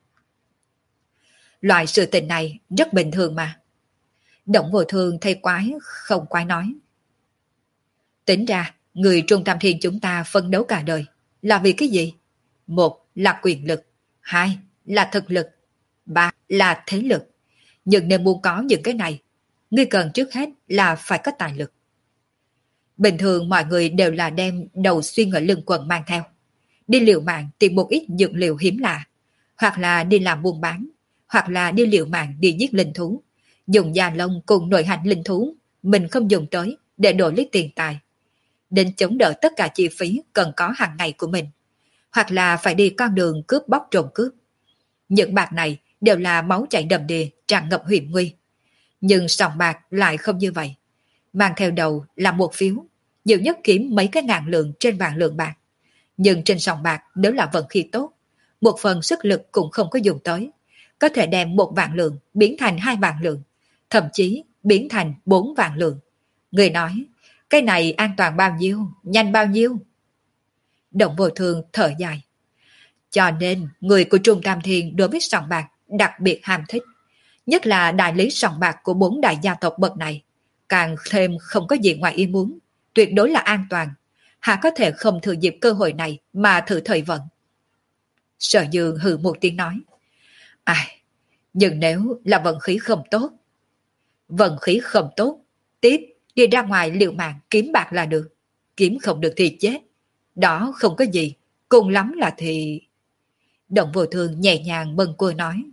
A: Loại sự tình này rất bình thường mà. Động Vô Thương thấy quái không quái nói. Tính ra, người Trung Tam Thiên chúng ta phấn đấu cả đời là vì cái gì? Một là quyền lực, hai là thực lực, ba là thế lực. Nhưng nếu muốn có những cái này, ngươi cần trước hết là phải có tài lực. Bình thường mọi người đều là đem đầu xuyên ở lưng quần mang theo. Đi liều mạng tìm một ít dược liệu hiếm lạ, hoặc là đi làm buôn bán, hoặc là đi liều mạng đi giết linh thú. Dùng da lông cùng nội hành linh thú, mình không dùng tới để đổi lấy tiền tài. Đến chống đỡ tất cả chi phí cần có hàng ngày của mình. Hoặc là phải đi con đường cướp bóc trộm cướp. Những bạc này đều là máu chảy đầm đìa, tràn ngập hiểm nguy. Nhưng sòng bạc lại không như vậy. Mang theo đầu là một phiếu, nhiều nhất kiếm mấy cái ngàn lượng trên vạn lượng bạc. Nhưng trên sòng bạc nếu là vận khí tốt, một phần sức lực cũng không có dùng tới. Có thể đem một vạn lượng biến thành hai vạn lượng, thậm chí biến thành bốn vạn lượng. Người nói, cái này an toàn bao nhiêu, nhanh bao nhiêu? Động Vô Thương thở dài. Cho nên, người của Trung Tam Thiên đối với sòng bạc đặc biệt ham thích. Nhất là đại lý sòng bạc của bốn đại gia tộc bậc này. Càng thêm không có gì ngoài ý muốn, tuyệt đối là an toàn. Hạ có thể không thừa dịp cơ hội này mà thử thời vận. Sở Dương hừ một tiếng nói. Ai, nhưng nếu là vận khí không tốt. Vận khí không tốt, tiếp đi ra ngoài liều mạng kiếm bạc là được. Kiếm không được thì chết. Đó không có gì, cùng lắm là thì... Động Vô Thương nhẹ nhàng bâng quơ nói.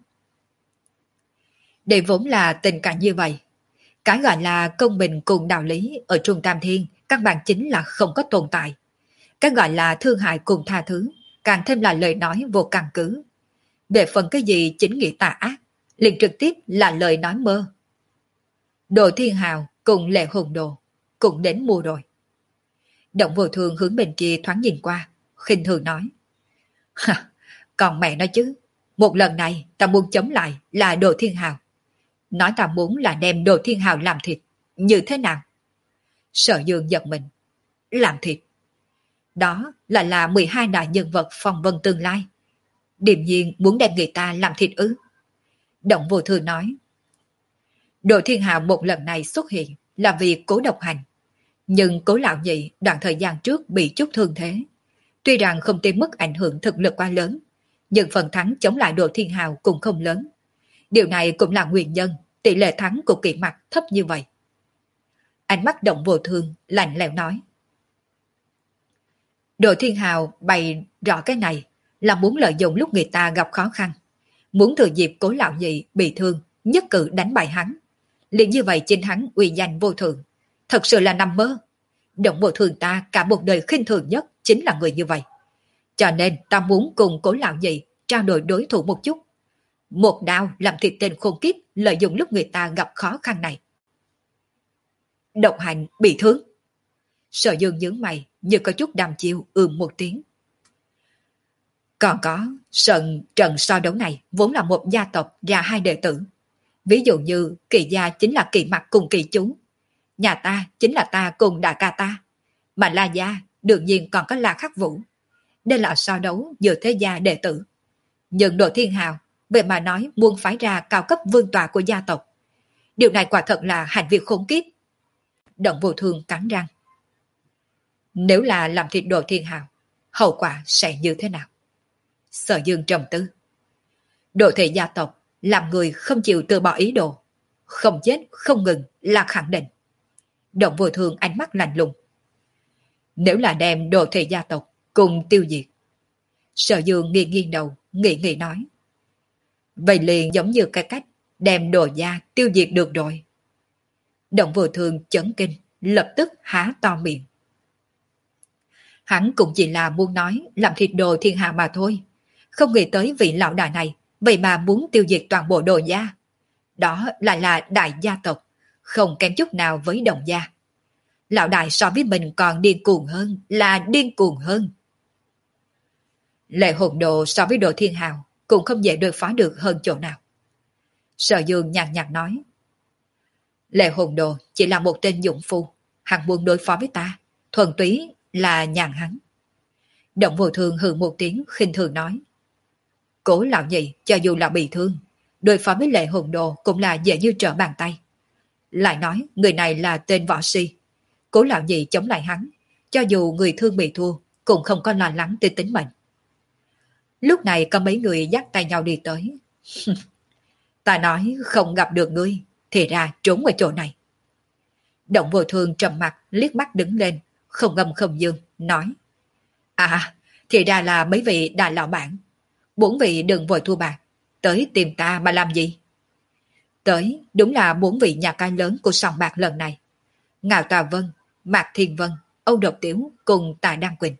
A: Đây vốn là tình cảnh như vậy. Cái gọi là công bình cùng đạo lý ở Trung Tam Thiên căn bản chính là không có tồn tại. Cái gọi là thương hại cùng tha thứ càng thêm là lời nói vô căn cứ. Về phần cái gì chính nghĩa tà ác, liền trực tiếp là lời nói mơ. Đồ Thiên Hào cùng Lệ Hồn Đồ cũng đến mua rồi. Động Vô Thương hướng bên kia thoáng nhìn qua, khinh thường nói. Còn mẹ nói chứ, một lần này ta muốn chống lại là Đồ Thiên Hào. Nói ta muốn là đem Đồ Thiên Hào làm thịt, như thế nào? Sở Dương giật mình. Làm thịt? Đó là là mười hai đại nhân vật phong vân tương lai. Điềm nhiên muốn đem người ta làm thịt ư? Động Vô Thương nói. Đồ Thiên Hào một lần này xuất hiện là vì Cố Độc Hành. Nhưng Cố Lão Nhị đoạn thời gian trước bị chút thương thế. Tuy rằng không tới mức ảnh hưởng thực lực quá lớn, nhưng phần thắng chống lại Đồ Thiên Hào cũng không lớn. Điều này cũng là nguyên nhân tỷ lệ thắng của Kỵ Mặc thấp như vậy. Ánh mắt Động Vô Thương lạnh lẽo nói. Đồ Thiên Hào bày rõ cái này là muốn lợi dụng lúc người ta gặp khó khăn. Muốn thừa dịp Cố Lão Nhị bị thương, nhất cử đánh bại hắn. Liền như vậy chính hắn uy danh vô thượng. Thật sự là nằm mơ. Động Vô Thương ta cả một đời khinh thường nhất chính là người như vậy. Cho nên ta muốn cùng Cố Lão Nhị trao đổi đối thủ một chút. Một đao làm thịt tên khôn kiếp lợi dụng lúc người ta gặp khó khăn này. Độc Hành bị thương. Sở Dương nhướng mày như có chút đàm chiêu ừm một tiếng. Còn có, sân trận so đấu này vốn là một gia tộc ra hai đệ tử. Ví dụ như Kỳ gia chính là Kỳ Mặc cùng Kỳ Chú. Nhà ta chính là ta cùng đại ca ta. Mà La gia đương nhiên còn có La Khắc Vũ. Đây là so đấu giữa thế gia đệ tử. Nhưng Đồ Thiên Hào vậy mà nói muốn phái ra cao cấp vương tọa của gia tộc. Điều này quả thật là hành vi khốn kiếp. Động Vô Thương cắn răng. Nếu là làm thịt Đồ Thiên Hào, hậu quả sẽ như thế nào? Sở Dương trầm tư. Đồ thể gia tộc làm người không chịu từ bỏ ý đồ. Không chết, không ngừng là khẳng định. Động Vô Thương ánh mắt lạnh lùng. Nếu là đem đồ thể gia tộc cùng tiêu diệt. Sở Dương nghiêng nghiêng đầu, nghĩ nghĩ nói. Vậy liền giống như cái cách đem đồ gia tiêu diệt được rồi. Động Vô Thương chấn kinh, lập tức há to miệng. Hắn cũng chỉ là muốn nói làm thịt Đồ Thiên Hạ mà thôi. Không nghĩ tới vị lão đại này, vậy mà muốn tiêu diệt toàn bộ Đồ gia. Đó lại là đại gia tộc, không kém chút nào với Đồng gia. Lão đại so với mình còn điên cuồng hơn, là điên cuồng hơn. Lệ Hồn Đồ so với Đồ Thiên Hào cũng không dễ đối phó được hơn chỗ nào. Sở Dương nhàn nhạt nói. Lệ Hồn Đồ chỉ là một tên dụng phu, hắn muốn đối phó với ta, thuần túy là nhàn hắn. Động Vô Thương hừ một tiếng khinh thường nói. Cố Lão Nhị cho dù là bị thương, đối phó với Lệ Hồn Đồ cũng là dễ như trở bàn tay. Lại nói người này là tên võ si. Cố Lão Nhị chống lại hắn, cho dù người thương bị thua cũng không có lo lắng tới tính mệnh. Lúc này có mấy người dắt tay nhau đi tới. Ta nói không gặp được ngươi, thì ra trốn ở chỗ này. Động Vô Thương trầm mặt liếc mắt đứng lên, không ngâm không dương, nói: À, thì ra là mấy vị đại lão bản. Bốn vị đừng vội thua bạc, tới tìm ta mà làm gì? Tới đúng là bốn vị nhà cái lớn của sòng bạc lần này. Ngạo Tà Vân, Mạc Thiên Vân, Âu Độc Tiếu cùng Tạ Đăng Quỳnh.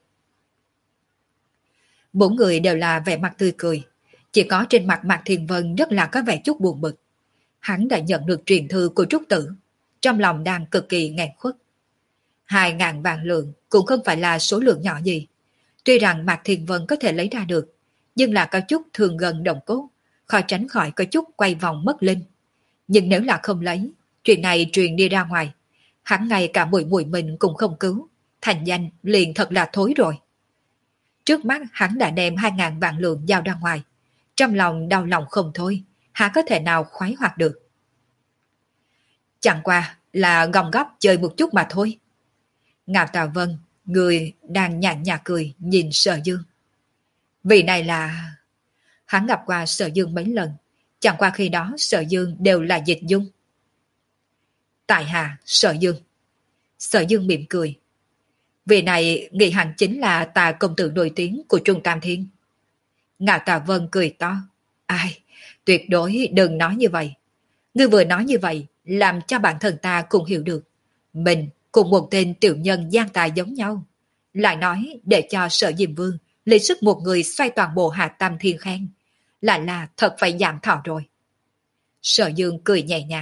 A: Bốn người đều là vẻ mặt tươi cười, chỉ có trên mặt Mạc Thiên Vân rất là có vẻ chút buồn bực. Hắn đã nhận được truyền thư của Trúc Tử, trong lòng đang cực kỳ nghẹn khuất. Hai ngàn vạn lượng cũng không phải là số lượng nhỏ gì. Tuy rằng Mạc Thiên Vân có thể lấy ra được, nhưng là có chút thường gần đồng cốt, khó tránh khỏi có chút quay vòng mất linh. Nhưng nếu là không lấy, chuyện này truyền đi ra ngoài, hắn ngay cả mùi mùi mình cũng không cứu, thành danh liền thật là thối rồi. Trước mắt hắn đã đem hai ngàn vạn lượng giao ra ngoài, trong lòng đau lòng không thôi, há có thể nào khoái hoạt được. Chẳng qua là gom góp chơi một chút mà thôi. Ngạo Tà Vân, người đang nhàn nhạt cười nhìn Sở Dương. Vì này là... Hắn gặp qua Sở Dương mấy lần, chẳng qua khi đó Sở Dương đều là dịch dung. Tại hạ Sở Dương. Sở Dương mỉm cười. Vì này nghĩ hẳn chính là Tà công tử nổi tiếng của Trung Tam Thiên. Ngạo Tà Vân cười to. Ai, tuyệt đối đừng nói như vậy. Ngươi vừa nói như vậy, làm cho bản thân ta cũng hiểu được. Mình cùng một tên tiểu nhân gian tài giống nhau. Lại nói để cho Sở Diêm Vương lấy sức một người xoay toàn bộ Hạ Tam Thiên khen. Lại là thật phải giảm thọ rồi. Sở Dương cười nhẹ nhàng.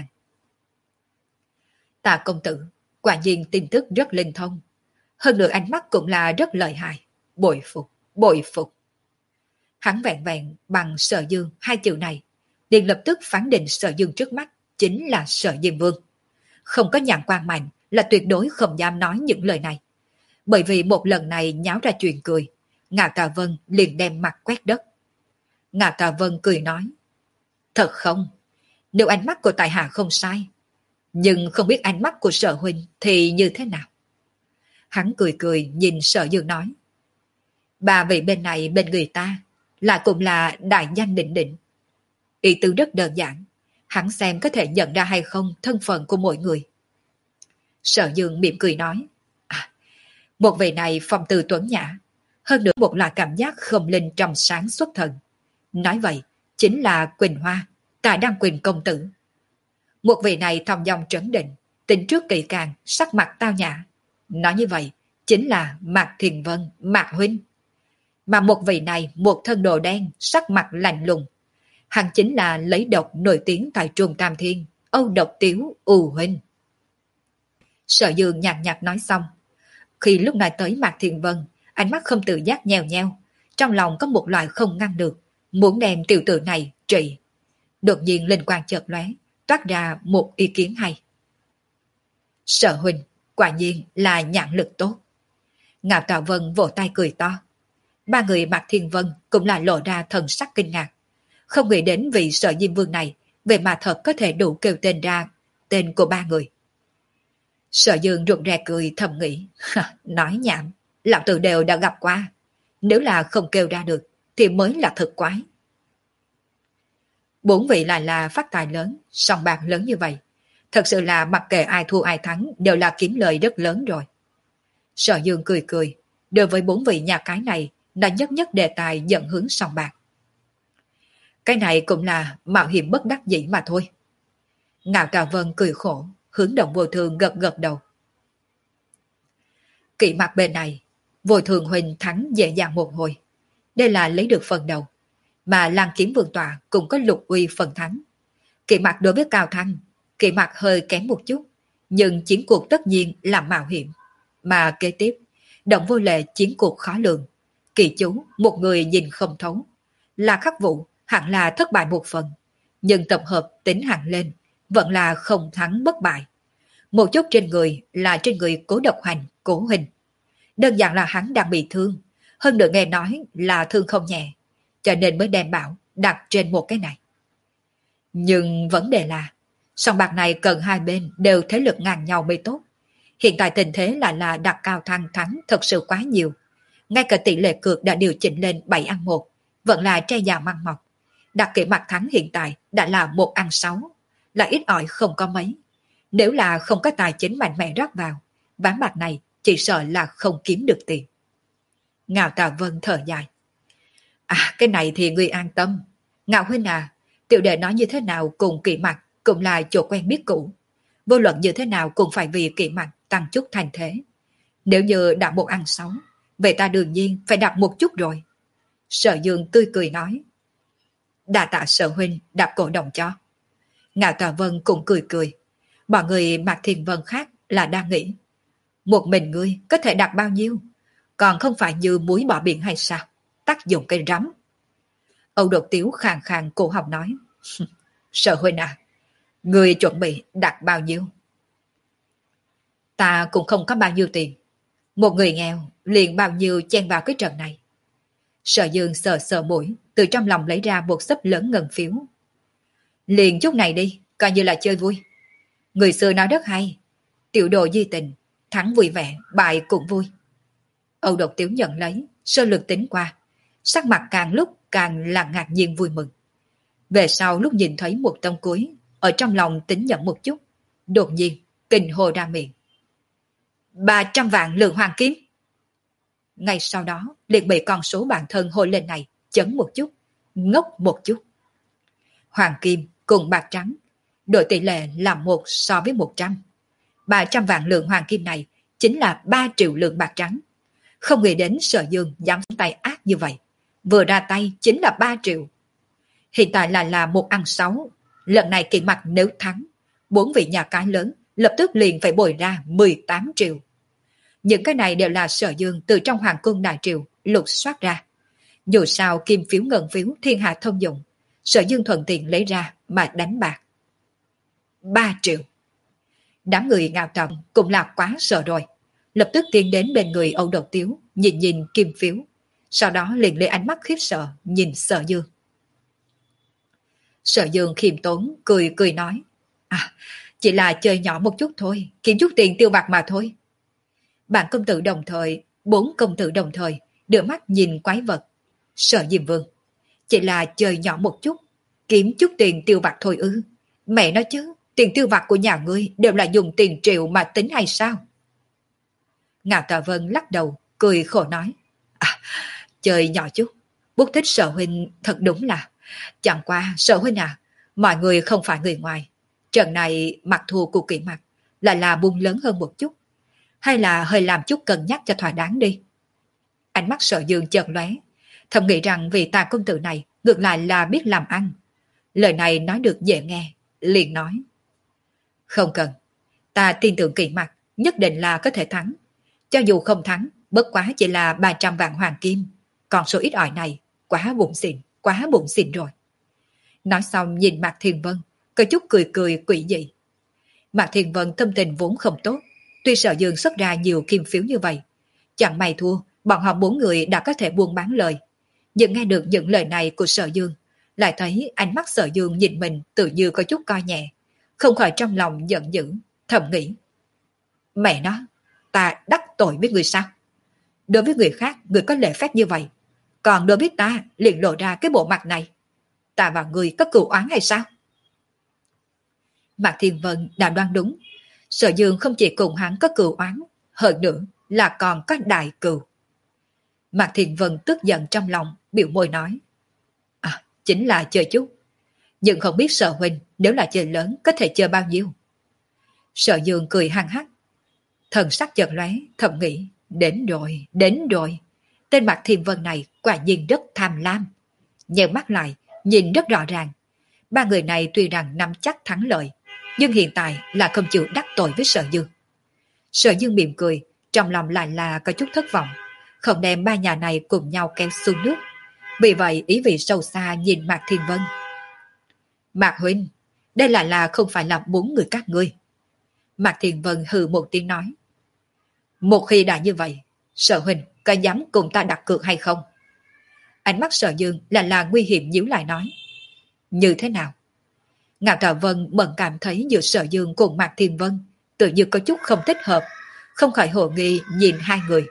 A: Tạ công tử, quả nhiên tin tức rất linh thông. Hơn nữa ánh mắt cũng là rất lợi hại. Bội phục, bội phục. Hắn vẹn vẹn bằng Sở Dương hai chữ này, liền lập tức phán định Sở Dương trước mắt chính là Sở Diêm Vương. Không có nhãn quan mạnh là tuyệt đối không dám nói những lời này. Bởi vì một lần này nháo ra chuyện cười, Ngạo Tà Vân liền đem mặt quét đất. Ngạo Tà Vân cười nói, thật không? Nếu ánh mắt của tại hạ không sai, nhưng không biết ánh mắt của Sở huynh thì như thế nào? Hắn cười cười nhìn Sở Dương nói, ba vị bên này bên người ta lại cũng là đại danh đỉnh đỉnh. Ý tứ rất đơn giản, hắn xem có thể nhận ra hay không thân phận của mỗi người. Sở Dương mỉm cười nói, à, một vị này phong từ tuấn nhã, hơn nữa một loại cảm giác không linh trong sáng xuất thần. Nói vậy, chính là Quỳnh Hoa, Tạ Đăng Quỳnh công tử. Một vị này thong dong trấn định, tính trước kỹ càng, sắc mặt tao nhã. Nói như vậy, chính là Mạc Thiền Vân, Mạc huynh. Mà một vị này, một thân đồ đen, sắc mặt lạnh lùng. Hắn chính là lấy độc nổi tiếng tại Trung Tam Thiên, Âu Độc Tiếu, U huynh. Sở Dương nhạt nhạt nói xong. Khi lúc này tới Mạc Thiền Vân, ánh mắt không tự giác nheo nheo, trong lòng có một loại không ngăn được, muốn đem tiểu tử này trị. Đột nhiên linh quang chợt lóe, toát ra một ý kiến hay. Sở huynh, quả nhiên là nhãn lực tốt. Ngạo Tà Vân vỗ tay cười to. Ba người Mạc Thiên Vân cũng là lộ ra thần sắc kinh ngạc. Không nghĩ đến vị Sở Diêm Vương này, về mà thật có thể đủ kêu tên ra tên của ba người. Sở Dương rụt rè cười thầm nghĩ, nói nhảm, lão tử đều đã gặp qua. Nếu là không kêu ra được, thì mới là thật quái. Bốn vị lại là phát tài lớn, sòng bạc lớn như vậy. Thật sự là mặc kệ ai thua ai thắng đều là kiếm lời rất lớn rồi. Sở Dương cười cười, đối với bốn vị nhà cái này đã nhất nhất đề tài dẫn hướng sòng bạc. Cái này cũng là mạo hiểm bất đắc dĩ mà thôi. Ngạo Tà Vân cười khổ, hướng Động Vô Thường gật gật đầu. Kỵ mặt bên này, Vô Thường huynh thắng dễ dàng một hồi. Đây là lấy được phần đầu. Mà Lan Kiếm Vương Tọa cũng có lục uy phần thắng. Kỵ mặt đối với Cao Thăng, kỵ mặt hơi kém một chút, nhưng chiến cuộc tất nhiên là mạo hiểm. Mà kế tiếp, Động Vô Lệ chiến cuộc khó lường. Kỳ chú, một người nhìn không thấu. Là Khắc Vũ, hẳn là thất bại một phần. Nhưng tập hợp tính hẳn lên, vẫn là không thắng bất bại. Một chút trên người là trên người Cố Độc Hành, Cố Hình. Đơn giản là hắn đang bị thương, hơn nữa nghe nói là thương không nhẹ, cho nên mới đem bảo đặt trên một cái này. Nhưng vấn đề là, sòng bạc này cần hai bên đều thế lực ngang nhau mới tốt. Hiện tại tình thế lại là đặt Cao Thăng thắng thật sự quá nhiều. Ngay cả tỷ lệ cược đã điều chỉnh lên bảy ăn một, vẫn là tre già măng mọc. Đặt kỹ mặt thắng hiện tại đã là một ăn sáu, là ít ỏi không có mấy. Nếu là không có tài chính mạnh mẽ rót vào, ván bạc này chỉ sợ là không kiếm được tiền. Ngạo Tà Vân thở dài. À, cái này thì ngươi an tâm. Ngạo huynh à, tiểu đệ nói như thế nào cùng Kỵ Mặt cũng là chỗ quen biết cũ. Vô luận như thế nào cũng phải vì Kỵ Mặt tăng chút thành thế. Nếu như đã một ăn sáu, vậy ta đương nhiên phải đặt một chút rồi. Sở Dương tươi cười nói. Đà tạ Sở huynh đạp cổ đồng cho. Ngạo Tà Vân cũng cười cười. Mọi người Mạc Thiên Vân khác là đang nghĩ. Một mình ngươi có thể đặt bao nhiêu? Còn không phải như muối bỏ biển hay sao? Tác dụng cây rắm. Âu Đột Tiếu khàn khàn cổ họng nói. Sở huynh à, ngươi chuẩn bị đặt bao nhiêu? Ta cũng không có bao nhiêu tiền. Một người nghèo liền bao nhiêu chen vào cái trận này. Sở Dương sờ sờ mũi, từ trong lòng lấy ra một xấp lớn ngân phiếu. Liền chút này đi, coi như là chơi vui. Người xưa nói rất hay, tiểu đồ di tình, thắng vui vẻ, bại cũng vui. Âu Độc Tiếu nhận lấy, sơ lược tính qua, sắc mặt càng lúc càng là ngạc nhiên vui mừng. Về sau lúc nhìn thấy một tông cuối, ở trong lòng tính nhận một chút, đột nhiên kinh hô ra miệng. Ba trăm vạn lượng hoàng kim. Ngay sau đó, liền bị con số bản thân hô lên này chấn một chút, ngốc một chút. Hoàng kim cùng bạc trắng, đổi tỷ lệ là một so với một trăm. Ba trăm vạn lượng hoàng kim này chính là ba triệu lượng bạc trắng. Không nghĩ đến Sở Dương dám tay ác như vậy. Vừa ra tay chính là ba triệu. Hiện tại là là một ăn sáu. Lần này Kỵ Mặt nếu thắng, bốn vị nhà cái lớn lập tức liền phải bồi ra mười tám triệu. Những cái này đều là Sở Dương từ trong hoàng cung đại triều lục soát ra. Dù sao kim phiếu ngân phiếu thiên hạ thông dụng, Sở Dương thuận tiện lấy ra mà đánh bạc. Ba triệu. Đám người Ngạo Tầm cũng là quá sợ rồi. Lập tức tiến đến bên người Âu Độc Tiếu, nhìn nhìn kim phiếu. Sau đó liền lấy ánh mắt khiếp sợ nhìn Sở Dương. Sở Dương khiêm tốn, cười cười nói. À, chỉ là chơi nhỏ một chút thôi, kiếm chút tiền tiêu bạc mà thôi. Bạn công tử đồng thời, bốn công tử đồng thời, đưa mắt nhìn quái vật. Sở Diêm Vương. Chỉ là chơi nhỏ một chút, kiếm chút tiền tiêu bạc thôi ư. Mẹ nói chứ, tiền tiêu vặt của nhà ngươi đều là dùng tiền triệu mà tính hay sao? Ngạo Tà Vân lắc đầu, cười khổ nói. À, chơi nhỏ chút, bút thích Sở huynh thật đúng là. Chẳng qua Sở huynh à, mọi người không phải người ngoài. Trận này mặc thù của Kỵ Mặt lại là buông lớn hơn một chút. Hay là hơi làm chút cân nhắc cho thỏa đáng đi. Ánh mắt Sở Dương chợt lóe, thầm nghĩ rằng vị Tà công tử này ngược lại là biết làm ăn. Lời này nói được dễ nghe, liền nói. Không cần, ta tin tưởng Kỵ Mặt nhất định là có thể thắng. Cho dù không thắng, bất quá chỉ là ba trăm vạn hoàng kim. Còn số ít ỏi này, quá bụng xịn, quá bụng xịn rồi. Nói xong nhìn Mạc Thiên Vân, có chút cười cười quỷ dị. Mạc Thiên Vân tâm tình vốn không tốt, tuy Sở Dương xuất ra nhiều kim phiếu như vậy. Chẳng may thua, bọn họ bốn người đã có thể buôn bán lời. Nhưng nghe được những lời này của Sở Dương, lại thấy ánh mắt Sở Dương nhìn mình tự như có chút coi nhẹ. Không khỏi trong lòng giận dữ, thầm nghĩ. Mẹ nó, ta đắc tội với người sao? Đối với người khác, người có lễ phép như vậy. Còn đối với ta, liền lộ ra cái bộ mặt này. Ta và người có cừu oán hay sao? Mạc Thiên Vân đã đoán đúng. Sở Dương không chỉ cùng hắn có cừu oán, hơn nữa là còn có đại cừu. Mạc Thiên Vân tức giận trong lòng, biểu môi nói. À, chính là chơi chút. Nhưng không biết Sở huynh nếu là chơi lớn có thể chơi bao nhiêu. Sở Dương cười hăng hắc. Thần sắc chợt lóe, thầm nghĩ. Đến rồi, đến rồi. Tên Mạc Thiên Vân này quả nhiên rất tham lam. Nheo mắt lại, nhìn rất rõ ràng. Ba người này tuy rằng nắm chắc thắng lợi, nhưng hiện tại là không chịu đắc tội với Sở Dương. Sở Dương mỉm cười, trong lòng lại là có chút thất vọng, không đem ba nhà này cùng nhau kéo xuống nước. Vì vậy ý vị sâu xa nhìn Mạc Thiên Vân. Mạc huynh, đây lại là không phải là bốn người các ngươi. Mạc Thiên Vân hừ một tiếng nói. Một khi đã như vậy, Sở huynh có dám cùng ta đặt cược hay không? Ánh mắt Sở Dương là là nguy hiểm nhíu lại nói. Như thế nào? Ngạo Tà Vân bận cảm thấy giữa Sở Dương cùng Mạc Thiên Vân tự như có chút không thích hợp, không khỏi hồ nghi nhìn hai người.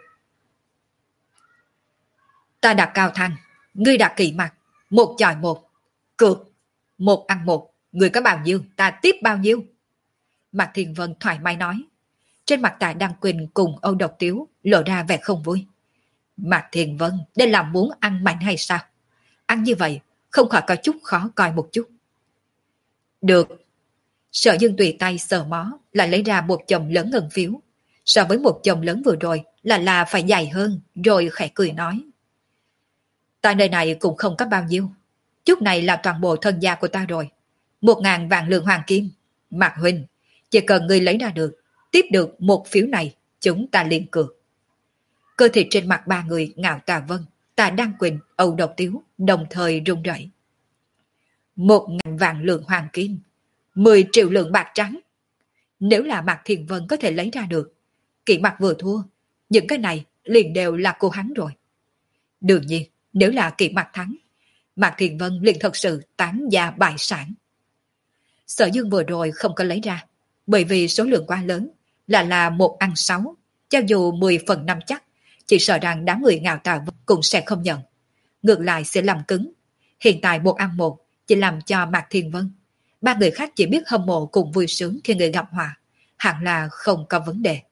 A: Ta đặt cao thăng, ngươi đặt Kỵ Mặt, một chọi một, cược, một ăn một, ngươi có bao nhiêu, ta tiếp bao nhiêu. Mạc Thiên Vân thoải mái nói. Trên mặt Tạ Đăng Quỳnh cùng Âu Độc Tiếu lộ ra vẻ không vui. Mạc Thiên Vân, đây là muốn ăn mạnh hay sao? Ăn như vậy, không khỏi có chút khó coi một chút. Được. Sở Dương tùy tay sờ mó, lại lấy ra một chồng lớn ngân phiếu. So với một chồng lớn vừa rồi là là phải dày hơn, rồi khẽ cười nói. Tại nơi này cũng không có bao nhiêu. Chút này là toàn bộ thân gia của ta rồi. Một ngàn vạn lượng hoàng kim. Mạc huynh, chỉ cần ngươi lấy ra được, tiếp được một phiếu này, chúng ta liền cược. Cơ thể trên mặt ba người Ngạo Tà Vân, Tạ Đăng Quỳnh, Âu Độc Tiếu đồng thời run rẩy. Một ngàn vạn lượng hoàng kim, mười triệu lượng bạc trắng. Nếu là Mạc Thiên Vân có thể lấy ra được, Kỷ Mặc vừa thua, những cái này liền đều là cô hắn rồi. Đương nhiên, nếu là Kỷ Mặc thắng, Mạc Thiên Vân liền thật sự tán gia bại sản. Sở Dương vừa rồi không có lấy ra, bởi vì số lượng quá lớn, là là một ăn sáu, cho dù mười phần năm chắc, chỉ sợ rằng đám người Ngạo Tà Vân cũng sẽ không nhận. Ngược lại sẽ làm cứng. Hiện tại một ăn một chỉ làm cho Mạc Thiên Vân. Ba người khác chỉ biết hâm mộ cùng vui sướng khi người gặp họa, hẳn là không có vấn đề.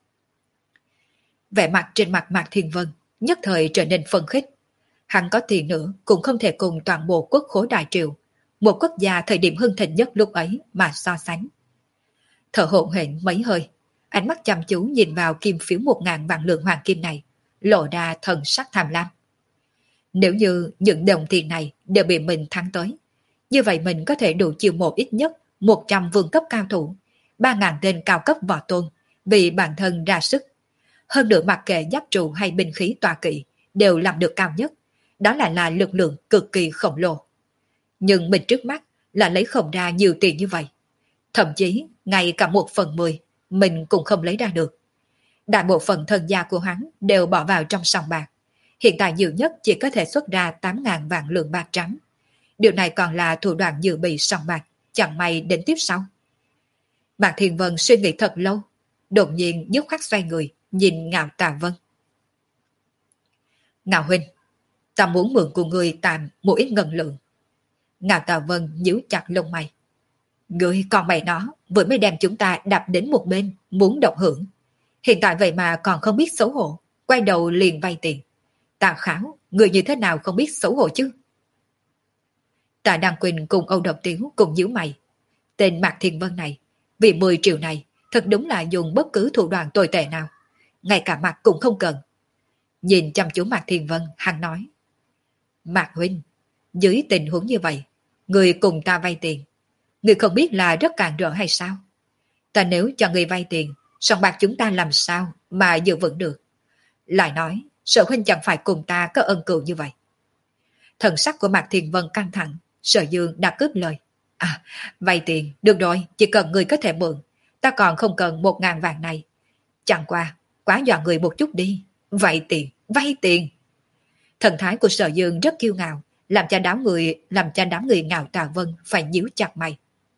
A: Vẻ mặt trên mặt Mạc Thiên Vân nhất thời trở nên phân khích. Hắn có tiền nữa cũng không thể cùng toàn bộ quốc khố đại triều, một quốc gia thời điểm hưng thịnh nhất lúc ấy mà so sánh. Thở hổn hển mấy hơi, ánh mắt chăm chú nhìn vào kim phiếu một ngàn vạn lượng hoàng kim này, lộ ra thần sắc tham lam. Nếu như những đồng tiền này đều bị mình thắng tới, như vậy mình có thể đủ chiêu mộ ít nhất một trăm vương cấp cao thủ, ba ngàn tên cao cấp võ tôn, vì bản thân ra sức. Hơn nữa mặc kệ giáp trụ hay binh khí tọa kỵ đều làm được cao nhất, đó lại là lực lượng cực kỳ khổng lồ. Nhưng mình trước mắt là lấy không ra nhiều tiền như vậy. Thậm chí ngay cả một phần mười mình cũng không lấy ra được. Đại bộ phận thân gia của hắn đều bỏ vào trong sòng bạc. Hiện tại nhiều nhất chỉ có thể xuất ra tám ngàn vạn lượng bạc trắng. Điều này còn là thủ đoạn dự bị sòng bạc, chẳng may đến tiếp sau. Mạc Thiên Vân suy nghĩ thật lâu, đột nhiên dứt khoát xoay người, nhìn Ngạo Tà Vân. Ngạo huynh, ta muốn mượn của người tạm một ít ngân lượng. Ngạo Tà Vân nhíu chặt lông mày. Ngươi còn mày nó, vừa mới đem chúng ta đập đến một bên, muốn động hưởng. Hiện tại vậy mà còn không biết xấu hổ, quay đầu liền vay tiền. Tạ Khảo, người như thế nào không biết xấu hổ chứ? Tạ Đăng Quỳnh cùng Âu Độc Tiếu cùng nhíu mày. Tên Mạc Thiên Vân này, vì mười triệu này, thật đúng là dùng bất cứ thủ đoạn tồi tệ nào. Ngay cả mặt cũng không cần. Nhìn chăm chú Mạc Thiên Vân, hắn nói. Mạc huynh, dưới tình huống như vậy, người cùng ta vay tiền. Người không biết là rất cản rỡ hay sao? Ta nếu cho người vay tiền, sòng bạc chúng ta làm sao mà giữ vững được? Lại nói, Sở huynh chẳng phải cùng ta có ân cựu như vậy. Thần sắc của Mạc Thiên Vân căng thẳng, Sở Dương đã cướp lời. À, vay tiền, được rồi, chỉ cần người có thể mượn. Ta còn không cần một ngàn vàng này. Chẳng qua, quá dọa người một chút đi. Vay tiền, vay tiền. Thần thái của Sở Dương rất kiêu ngạo, làm cho đám người, làm cho đám người Ngạo Tà Vân phải nhíu chặt mày.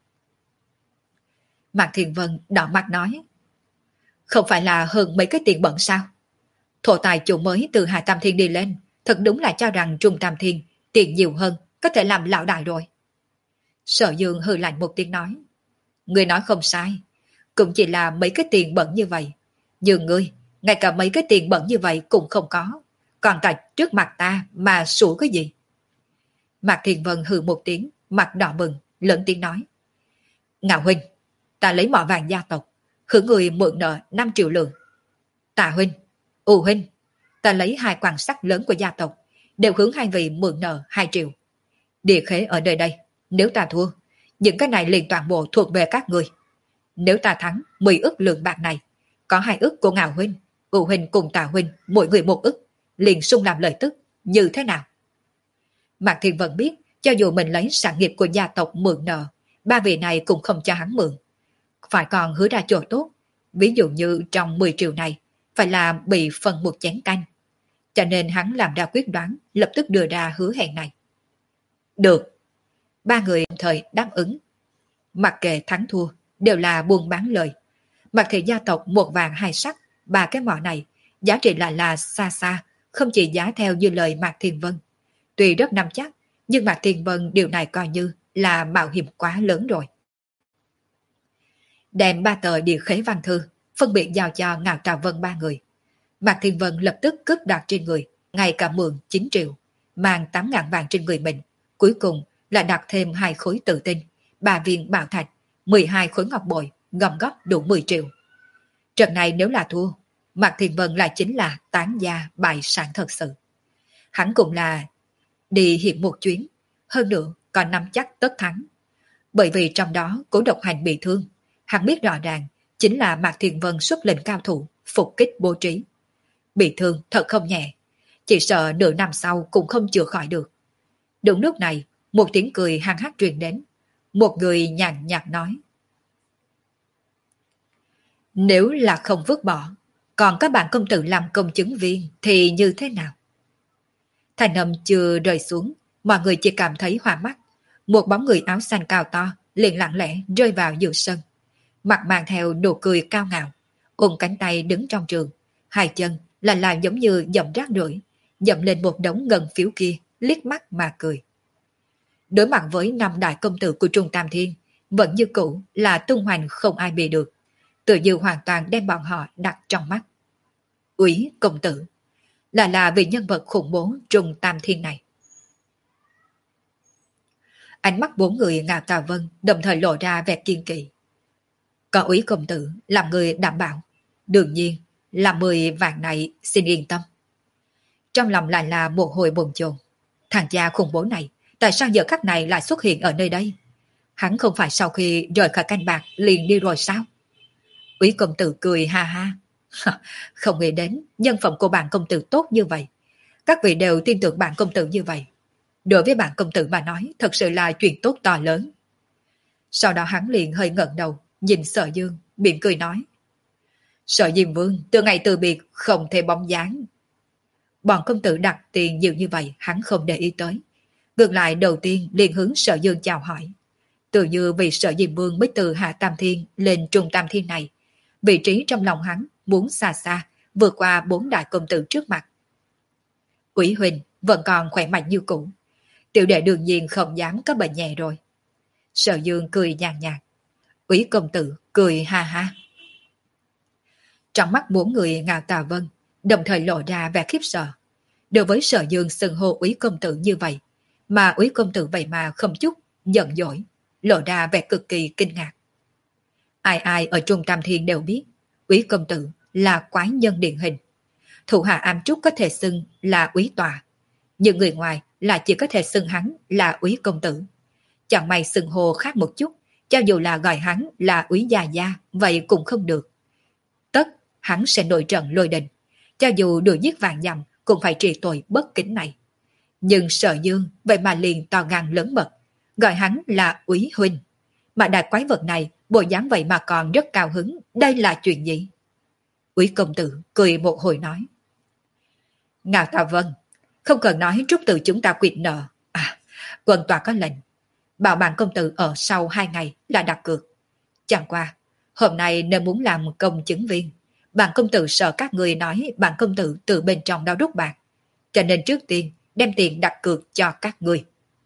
A: Mạc Thiên Vân đỏ mặt nói. Không phải là hơn mấy cái tiền bẩn sao? Thổ tài chủ mới từ Hà Tam Thiên đi lên, thật đúng là cho rằng Trung Tam Thiên tiền nhiều hơn, có thể làm lão đại rồi. Sở Dương hừ lạnh một tiếng nói. Người nói không sai, cũng chỉ là mấy cái tiền bẩn như vậy. Nhưng ngươi, ngay cả mấy cái tiền bẩn như vậy cũng không có. Còn tại trước mặt ta mà sủa cái gì? Mạc Thiên Vân hừ một tiếng, mặt đỏ bừng, lớn tiếng nói. Ngạo huynh, ta lấy mỏ vàng gia tộc, hưởng người mượn nợ năm triệu lượng. Tạ huynh, U huynh, ta lấy hai quan sắc lớn của gia tộc, đều hướng hai vị mượn nợ hai triệu. Địa khế ở nơi đây, nếu ta thua, những cái này liền toàn bộ thuộc về các người. Nếu ta thắng mười ức lượng bạc này, có hai ức của Ngạo huynh, U huynh cùng Tạ huynh, mỗi người một ức, liền sung làm lợi tức, như thế nào? Mạc Thiên Vân biết, cho dù mình lấy sản nghiệp của gia tộc mượn nợ, ba vị này cũng không cho hắn mượn. Phải còn hứa ra chỗ tốt, ví dụ như trong mười triệu này, phải là bị phần một chén canh. Cho nên hắn làm ra quyết đoán, lập tức đưa ra hứa hẹn này. Được. Ba người đồng thời đáp ứng. Mặc kệ thắng thua, đều là buôn bán lời. Mặc thị gia tộc một vàng hai sắc, ba cái mỏ này, giá trị lại là xa xa, không chỉ giá theo như lời Mạc Thiên Vân. Tuy rất nắm chắc, nhưng Mạc Thiên Vân điều này coi như là mạo hiểm quá lớn rồi. đem ba tờ địa khế văn thư, phân biệt giao cho Ngạo Trà Vân ba người. Mạc Thiên Vân lập tức cướp đoạt trên người, ngay cả mượn chín triệu, mang tám ngàn vàng trên người mình, cuối cùng là đặt thêm hai khối tự tinh, ba viên bảo thạch, mười hai khối ngọc bội, gom góp đủ mười triệu. Trận này nếu là thua, Mạc Thiên Vân lại chính là tán gia bại sản thật sự. Hắn cũng là đi hiện một chuyến, hơn nữa còn nắm chắc tất thắng. Bởi vì trong đó Cố Độc Hành bị thương, hắn biết rõ ràng chính là Mạc Thiên Vân xuất lệnh cao thủ phục kích bố trí. Bị thương thật không nhẹ, chỉ sợ nửa năm sau cũng không chữa khỏi được. Đúng lúc này, một tiếng cười hăng hắc truyền đến. Một người nhàn nhạt nói: nếu là không vứt bỏ, còn các bạn công tử làm công chứng viên thì như thế nào? Thành âm chưa rơi xuống, mọi người chỉ cảm thấy hoa mắt. Một bóng người áo xanh cao to liền lặng lẽ rơi vào giữa sân, mặt mang theo nụ cười cao ngạo, ôm cánh tay đứng trong trường, hai chân là làm giống như dậm rác rưởi, dậm lên một đống ngân phiếu kia, liếc mắt mà cười. Đối mặt với năm đại công tử của Trung Tam Thiên, vẫn như cũ là tung hoành không ai bì được, tự như hoàn toàn đem bọn họ đặt trong mắt. Úy công tử là là vị nhân vật khủng bố Trung Tam Thiên này. Ánh mắt bốn người Ngạo Tà Vân đồng thời lộ ra vẻ kiên kỵ. Có Úy công tử làm người đảm bảo, đương nhiên là mười vạn này xin yên tâm. Trong lòng lại là một hồi bồn chồn. Thằng cha khủng bố này tại sao giờ khắc này lại xuất hiện ở nơi đây? Hắn không phải sau khi rời khỏi canh bạc liền đi rồi sao? Úy công tử cười ha ha. Không nghĩ đến nhân phẩm của bạn công tử tốt như vậy. Các vị đều tin tưởng bạn công tử như vậy. Đối với bạn công tử mà nói thật sự là chuyện tốt to lớn. Sau đó hắn liền hơi ngẩng đầu nhìn Sở Dương, miệng cười nói: Sở Diêm Vương từ ngày từ biệt không thể bóng dáng. Bọn công tử đặt tiền nhiều như vậy hắn không để ý tới. Ngược lại đầu tiên liền hướng Sở Dương chào hỏi. Tự như vì Sở Diêm Vương mới từ Hạ Tam Thiên lên Trung Tam Thiên này, vị trí trong lòng hắn muốn xa xa vượt qua bốn đại công tử trước mặt. Úy Huỳnh vẫn còn khỏe mạnh như cũ, tiểu đệ đương nhiên không dám có bệnh nhẹ rồi. Sở Dương cười nhàn nhạt. Úy công tử cười ha ha. Trong mắt bốn người Ngạo Tà Vân đồng thời lộ ra vẻ khiếp sợ. Đối với Sở Dương xưng hô Úy công tử như vậy, mà Úy công tử vậy mà không chút giận dỗi, lộ ra vẻ cực kỳ kinh ngạc. Ai ai ở Trung Tam Thiên đều biết Úy công tử là quái nhân điển hình. Thủ hạ ám trúc có thể xưng là Úy tòa, nhưng người ngoài là chỉ có thể xưng hắn là Úy công tử. Chẳng may xưng hô khác một chút, cho dù là gọi hắn là Úy gia gia, vậy cũng không được. Tất hắn sẽ nổi trận lôi đình, cho dù đuổi giết vạn dặm cũng phải trị tội bất kính này. Nhưng Sở Dương vậy mà liền to gan lớn mật, gọi hắn là Úy huynh. Mà đại quái vật này bộ dáng vậy mà còn rất cao hứng, đây là chuyện gì? Úy công tử cười một hồi nói: Ngạo Tà Vân, không cần nói trúc tự chúng ta quyệt nợ. À, quân tòa có lệnh, bảo bạn công tử ở sau hai ngày là đặt cược. Chẳng qua, hôm nay nếu muốn làm công chứng viên, bạn công tử sợ các người nói bạn công tử từ bên trong đau đúc bạc, cho nên trước tiên đem tiền đặt cược cho các người.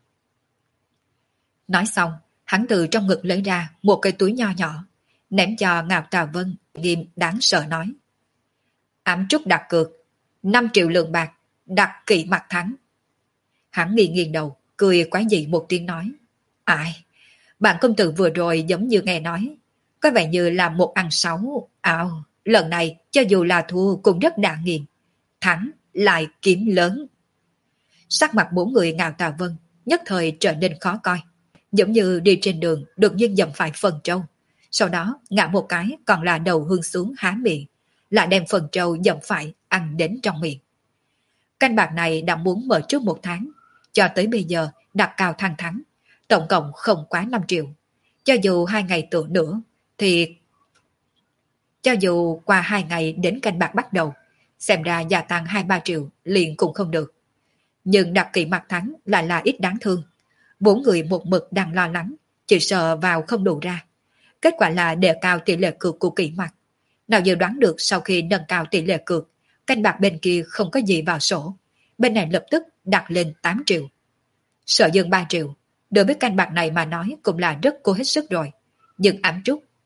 A: Nói xong, hắn từ trong ngực lấy ra một cái túi nho nhỏ, ném cho Ngạo Tà Vân, nghiêm đáng sợ nói: Ám trúc đặt cược, năm triệu lượng bạc, đặt kỵ mặt thắng. Hắn nghiêng nghiêng đầu, cười quái dị một tiếng nói: Ai, bạn công tử vừa rồi giống như nghe nói, có vẻ như là một ăn sáu. Ảo, lần này cho dù là thua cũng rất đa nghiền, thắng lại kiếm lớn. Sắc mặt bốn người Ngạo Tà Vân nhất thời trở nên khó coi, giống như đi trên đường đột nhiên dầm phải phần trâu, sau đó ngã một cái còn là đầu hương xuống há miệng, lại đem phần trâu dầm phải ăn đến trong miệng. Canh bạc này đã muốn mở trước một tháng, cho tới bây giờ đặt cao thăng thắng, tổng cộng không quá năm triệu. Cho dù hai ngày tựa nữa thì cho dù qua hai ngày đến canh bạc bắt đầu, xem ra gia tăng hai ba triệu liền cũng không được. Nhưng đặt kỵ mặt thắng lại là ít đáng thương. Bốn người một mực đang lo lắng, chỉ sợ vào không đủ ra. Kết quả là đề cao tỷ lệ cược của kỵ mặt. Nào dự đoán được sau khi nâng cao tỷ lệ cược, canh bạc bên kia không có gì vào sổ, bên này lập tức đặt lên tám triệu. Sở Dương ba triệu, đối với canh bạc này mà nói cũng là rất cố hết sức rồi. Nhưng ám trúc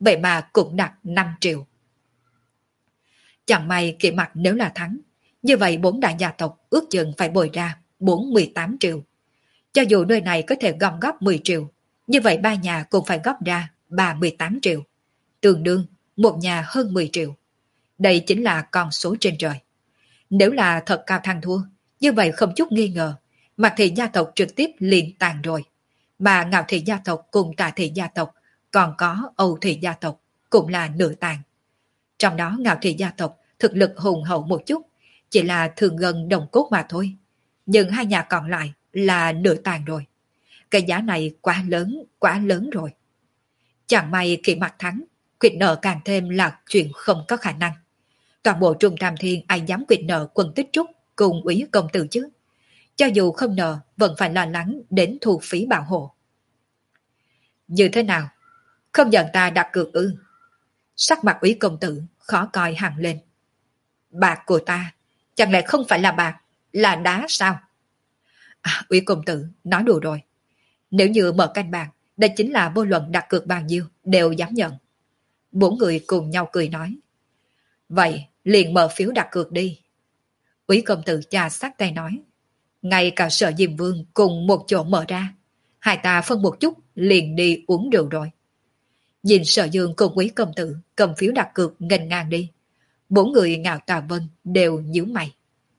A: vậy mà cũng đặt năm triệu. Chẳng may Kỷ Mặc nếu là thắng, như vậy bốn đại gia tộc ước chừng phải bồi ra bốn mươi tám triệu. Cho dù nơi này có thể gom góp mười triệu, như vậy ba nhà cũng phải góp ra ba mươi tám triệu. Tương đương một nhà hơn mười triệu. Đây chính là con số trên trời. Nếu là thật Cao Thăng thua, như vậy không chút nghi ngờ, Mạc thị gia tộc trực tiếp liền tàn rồi. Mà Ngạo thị gia tộc cùng Tạ thị gia tộc, còn có Âu thị gia tộc cũng là nửa tàn. Trong đó Ngạo thị gia tộc thực lực hùng hậu một chút, chỉ là thường gần đồng cốt mà thôi. Nhưng hai nhà còn lại là nửa tàn rồi. Cái giá này quá lớn, quá lớn rồi. Chẳng may Kỷ Mặc thắng, quyết nợ càng thêm là chuyện không có khả năng. Toàn bộ Trung Tam Thiên ai dám quyết nợ Quân Tích Trúc cùng Úy công tử chứ? Cho dù không nợ, vẫn phải lo lắng đến thu phí bảo hộ. Như thế nào? Không nhận ta đặt cược ư? Sắc mặt Úy công tử khó coi hẳn lên. Bạc của ta, chẳng lẽ không phải là bạc, là đá sao? À, Úy công tử, nói đùa rồi. Nếu như mở canh bạc, đây chính là vô luận đặt cược bao nhiêu đều dám nhận. Bốn người cùng nhau cười nói. Vậy, liền mở phiếu đặt cược đi. Úy công tử trà sát tay nói. Ngay cả Sở Diêm Vương cùng một chỗ mở ra. Hai ta phân một chút liền đi uống rượu rồi. Nhìn Sở Dương cùng Úy công tử cầm phiếu đặt cược nghênh ngang đi. Bốn người Ngạo Tà Vân đều nhíu mày.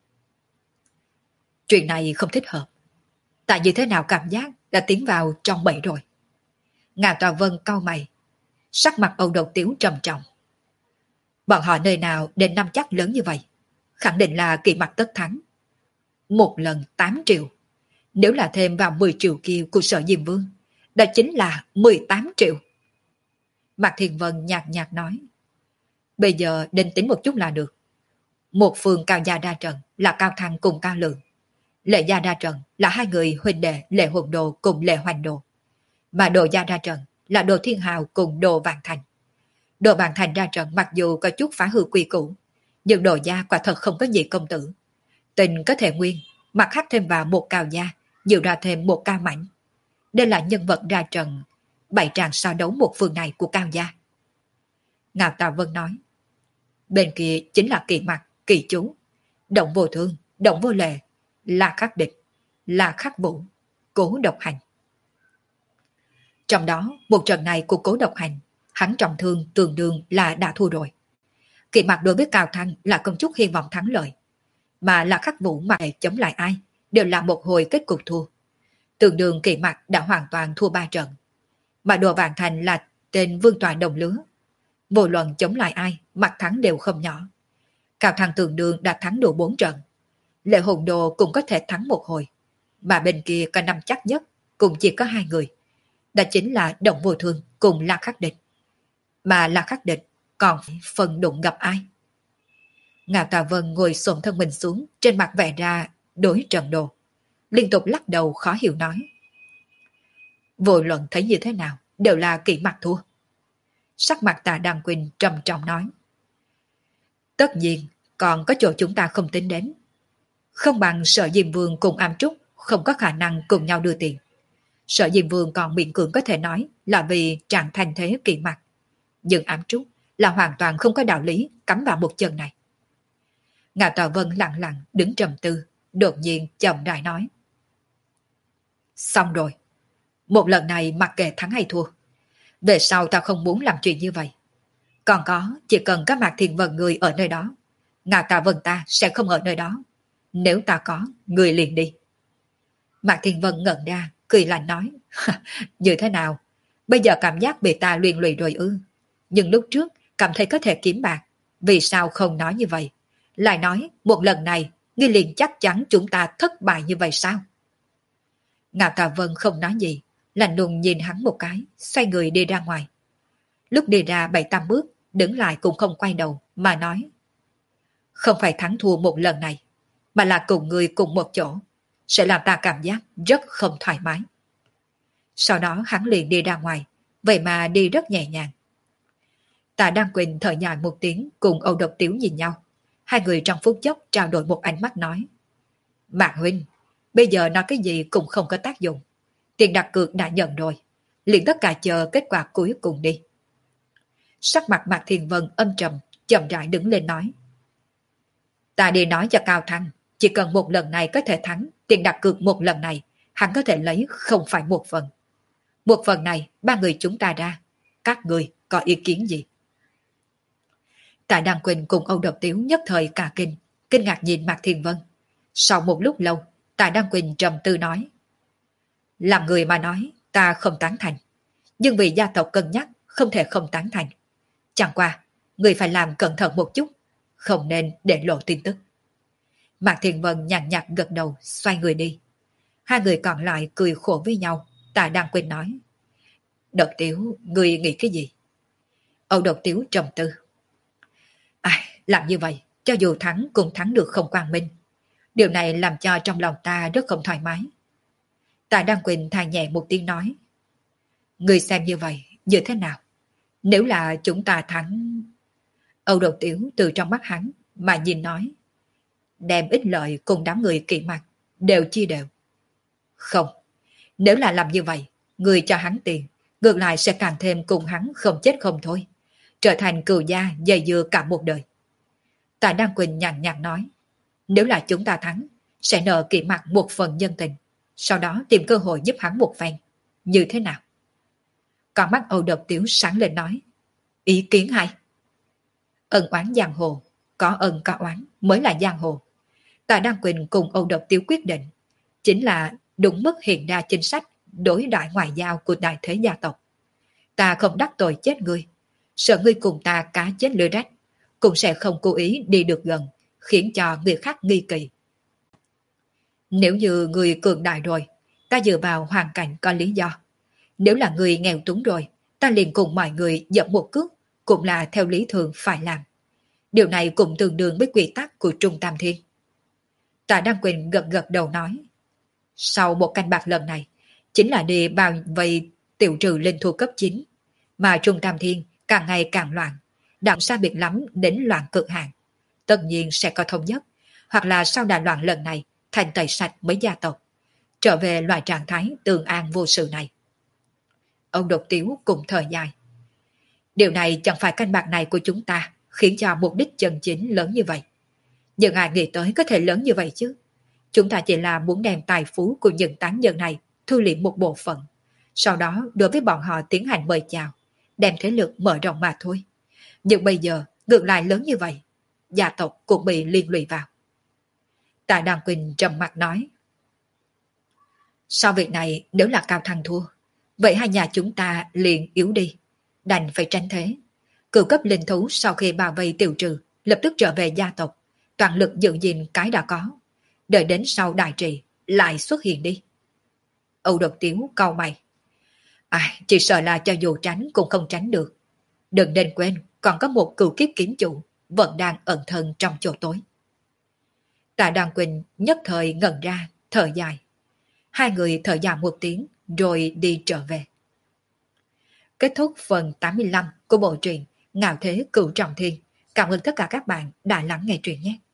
A: Chuyện này không thích hợp. Tại như thế nào cảm giác đã tiến vào trong bẫy rồi. Ngạo Tà Vân cau mày. Sắc mặt Âu Độc Tiếu trầm trọng. Bọn họ nơi nào đến năm chắc lớn như vậy? Khẳng định là Kỷ Mặc tất thắng. Một lần tám triệu. Nếu là thêm vào mười triệu kia của Sở Diêm Vương, đó chính là mười tám triệu. Mạc Thiên Vân nhạt nhạt nói. Bây giờ định tính một chút là được. Một phương Cao Gia đa trận là Cao Thăng cùng Cao Lượng. Lệ Gia đa trận là hai người huynh đệ Lệ Hồn Đồ cùng Lệ Hoành Đồ. Mà Đồ Gia đa trận là Đồ Thiên Hào cùng Đồ Vạn Thành. Đồ Vạn Thành đa trận mặc dù có chút phá hư quy củ, nhưng Đồ Gia quả thật không có gì công tử. Tình có thể nguyên, mặt khác thêm vào một Cao Gia, nhiều ra thêm một Cao Mảnh. Đây là nhân vật ra trận, bảy tràng so đấu một phương này của Cao Gia. Ngạo Tà Vân nói. Bên kia chính là Kỳ Mặc, Kỳ Chú, Động Vô Thương, Động Vô Lệ, La Khắc Địch, La Khắc Vũ, Cố Độc Hành. Trong đó, một trận này của Cố Độc Hành, hắn trọng thương tương đương là đã thua rồi. Kỳ Mặc đối với Cao Thăng là không chút hy vọng thắng lợi. Mà La Khắc Vũ mà chống lại ai, đều là một hồi kết cục thua. Tương đương Kỳ Mặc đã hoàn toàn thua ba trận. Mà Đồ Vạn Thành là tên vương tọa đồng lứa. Vô luận chống lại ai, mặt thắng đều không nhỏ. Cao Thăng tương đương đã thắng đủ bốn trận. Lệ Hồn Đồ cũng có thể thắng một hồi. Mà bên kia có năm chắc nhất, cũng chỉ có hai người. Đó chính là Động Vô Thương cùng La Khắc Địch. Mà La Khắc Địch còn phần đụng gặp ai? Ngạo Tà Vân ngồi xổm thân mình xuống, trên mặt vẽ ra đối trận đồ. Liên tục lắc đầu khó hiểu nói. Vô luận thấy như thế nào, đều là Kỷ Mặc thua. Sắc mặt Tạ Đăng Quỳnh trầm trọng nói. Tất nhiên, còn có chỗ chúng ta không tính đến. Không bằng Sở Diêm Vương cùng Am Trúc không có khả năng cùng nhau đưa tiền. Sở Diêm Vương còn miễn cưỡng có thể nói là vì trạng thành thế Kỷ Mặc. Nhưng Am Trúc là hoàn toàn không có đạo lý cắm vào một chân này. Ngạo Tà Vân lặng lặng đứng trầm tư, đột nhiên chậm rãi nói. Xong rồi. Một lần này mặc kệ thắng hay thua. Về sau ta không muốn làm chuyện như vậy. Còn có, chỉ cần các Mạc Thiên Vân người ở nơi đó, Ngạo Tà Vân ta sẽ không ở nơi đó. Nếu ta có, người liền đi. Mạc Thiên Vân ngẩn ra, cười lạnh nói. Như thế nào? Bây giờ cảm giác bị ta luyện lụy rồi ư? Nhưng lúc trước cảm thấy có thể kiếm bạc. Vì sao không nói như vậy? Lại nói, một lần này, ngươi liền chắc chắn chúng ta thất bại như vậy sao? Ngạo Tà Vân không nói gì, lạnh lùng nhìn hắn một cái, xoay người đi ra ngoài. Lúc đi ra bảy tám bước, đứng lại cũng không quay đầu, mà nói. Không phải thắng thua một lần này, mà là cùng người cùng một chỗ, sẽ làm ta cảm giác rất không thoải mái. Sau đó hắn liền đi ra ngoài, vậy mà đi rất nhẹ nhàng. Tạ Đăng Quỳnh thở dài một tiếng cùng Âu Độc Tiếu nhìn nhau. Hai người trong phút chốc trao đổi một ánh mắt nói. Mạc huynh, bây giờ nói cái gì cũng không có tác dụng. Tiền đặt cược đã nhận rồi, liền tất cả chờ kết quả cuối cùng đi. Sắc mặt Mạc Thiên Vân âm trầm, chậm rãi đứng lên nói. Ta đi nói cho Cao Thăng, chỉ cần một lần này có thể thắng, tiền đặt cược một lần này, hắn có thể lấy không phải một phần. Một phần này, ba người chúng ta ra. Các người có ý kiến gì? Tạ Đăng Quỳnh cùng Âu Độc Tiếu nhất thời cả kinh, kinh ngạc nhìn Mạc Thiên Vân. Sau một lúc lâu, Tạ Đăng Quỳnh trầm tư nói. Làm người mà nói, ta không tán thành. Nhưng vì gia tộc cân nhắc, không thể không tán thành. Chẳng qua, người phải làm cẩn thận một chút, không nên để lộ tin tức. Mạc Thiên Vân nhàn nhạt gật đầu, xoay người đi. Hai người còn lại cười khổ với nhau. Tạ Đăng Quỳnh nói. Độc Tiếu, người nghĩ cái gì? Âu Độc Tiếu trầm tư. À, làm như vậy, cho dù thắng cũng thắng được không quang minh. Điều này làm cho trong lòng ta rất không thoải mái. Tạ Đăng Quỳnh than nhẹ một tiếng nói. Người xem như vậy, như thế nào? Nếu là chúng ta thắng... Âu Độc Tiếu từ trong mắt hắn mà nhìn nói. Đem ích lợi cùng đám người kỵ mặt, đều chia đều. Không, nếu là làm như vậy, người cho hắn tiền, ngược lại sẽ càng thêm cùng hắn không chết không thôi. Trở thành cừu gia dày dưa cả một đời. Tạ Đăng Quỳnh nhàn nhạt nói. Nếu là chúng ta thắng, sẽ nợ kỵ mặt một phần nhân tình, sau đó tìm cơ hội giúp hắn một phen. Như thế nào? Con mắt Âu Độc Tiếu sáng lên nói. Ý kiến hay. Ân oán giang hồ, có ân có oán mới là giang hồ. Tạ Đăng Quỳnh cùng Âu Độc Tiếu quyết định, chính là đúng mức hiện ra chính sách đối đại ngoại giao của đại thế gia tộc. Ta không đắc tội chết ngươi, sợ ngươi cùng ta cá chết lưới rách, cũng sẽ không cố ý đi được gần, khiến cho người khác nghi kỳ. Nếu như người cường đại rồi, ta dựa vào hoàn cảnh có lý do. Nếu là người nghèo túng rồi, ta liền cùng mọi người dậm một cước, cũng là theo lý thường phải làm. Điều này cũng tương đương với quy tắc của Trung Tam Thiên. Tạ Đăng Quỳnh gật gật đầu nói. Sau một canh bạc lần này, chính là đi bao vây tiểu trừ linh thu cấp chín, mà Trung Tam Thiên càng ngày càng loạn, đặng xa biệt lắm đến loạn cực hạn. Tất nhiên sẽ có thống nhất, hoặc là sau đà loạn lần này thành tẩy sạch mấy gia tộc, trở về loại trạng thái tường an vô sự này. Ông Độc Tiếu cùng thời dài. Điều này chẳng phải canh bạc này của chúng ta khiến cho mục đích chân chính lớn như vậy. Nhưng ai nghĩ tới có thể lớn như vậy chứ? Chúng ta chỉ là muốn đem tài phú của những tán nhân này thu liệm một bộ phận, sau đó đối với bọn họ tiến hành mời chào, đem thế lực mở rộng mà thôi. Nhưng bây giờ ngược lại lớn như vậy, gia tộc cũng bị liên lụy vào. Tạ Đăng Quỳnh trầm mặt nói. Sau việc này nếu là Cao Thăng thua, vậy hai nhà chúng ta liền yếu đi, đành phải tránh thế. Cửu cấp linh thú sau khi bao vây tiêu trừ, lập tức trở về gia tộc, toàn lực giữ gìn cái đã có, đợi đến sau đại trị lại xuất hiện đi. Âu Độc Tiếu cau mày. À, chỉ sợ là cho dù tránh cũng không tránh được. Đừng nên quên, còn có một cửu kiếp kiếm chủ vẫn đang ẩn thân trong chỗ tối. Tạ Đăng Quỳnh nhất thời ngẩn ra, thở dài. Hai người thở dài một tiếng rồi đi trở về. Kết thúc phần tám mươi lăm của bộ truyện Ngạo Thế Cửu Trọng Thiên. Cảm ơn tất cả các bạn đã lắng nghe truyện nhé.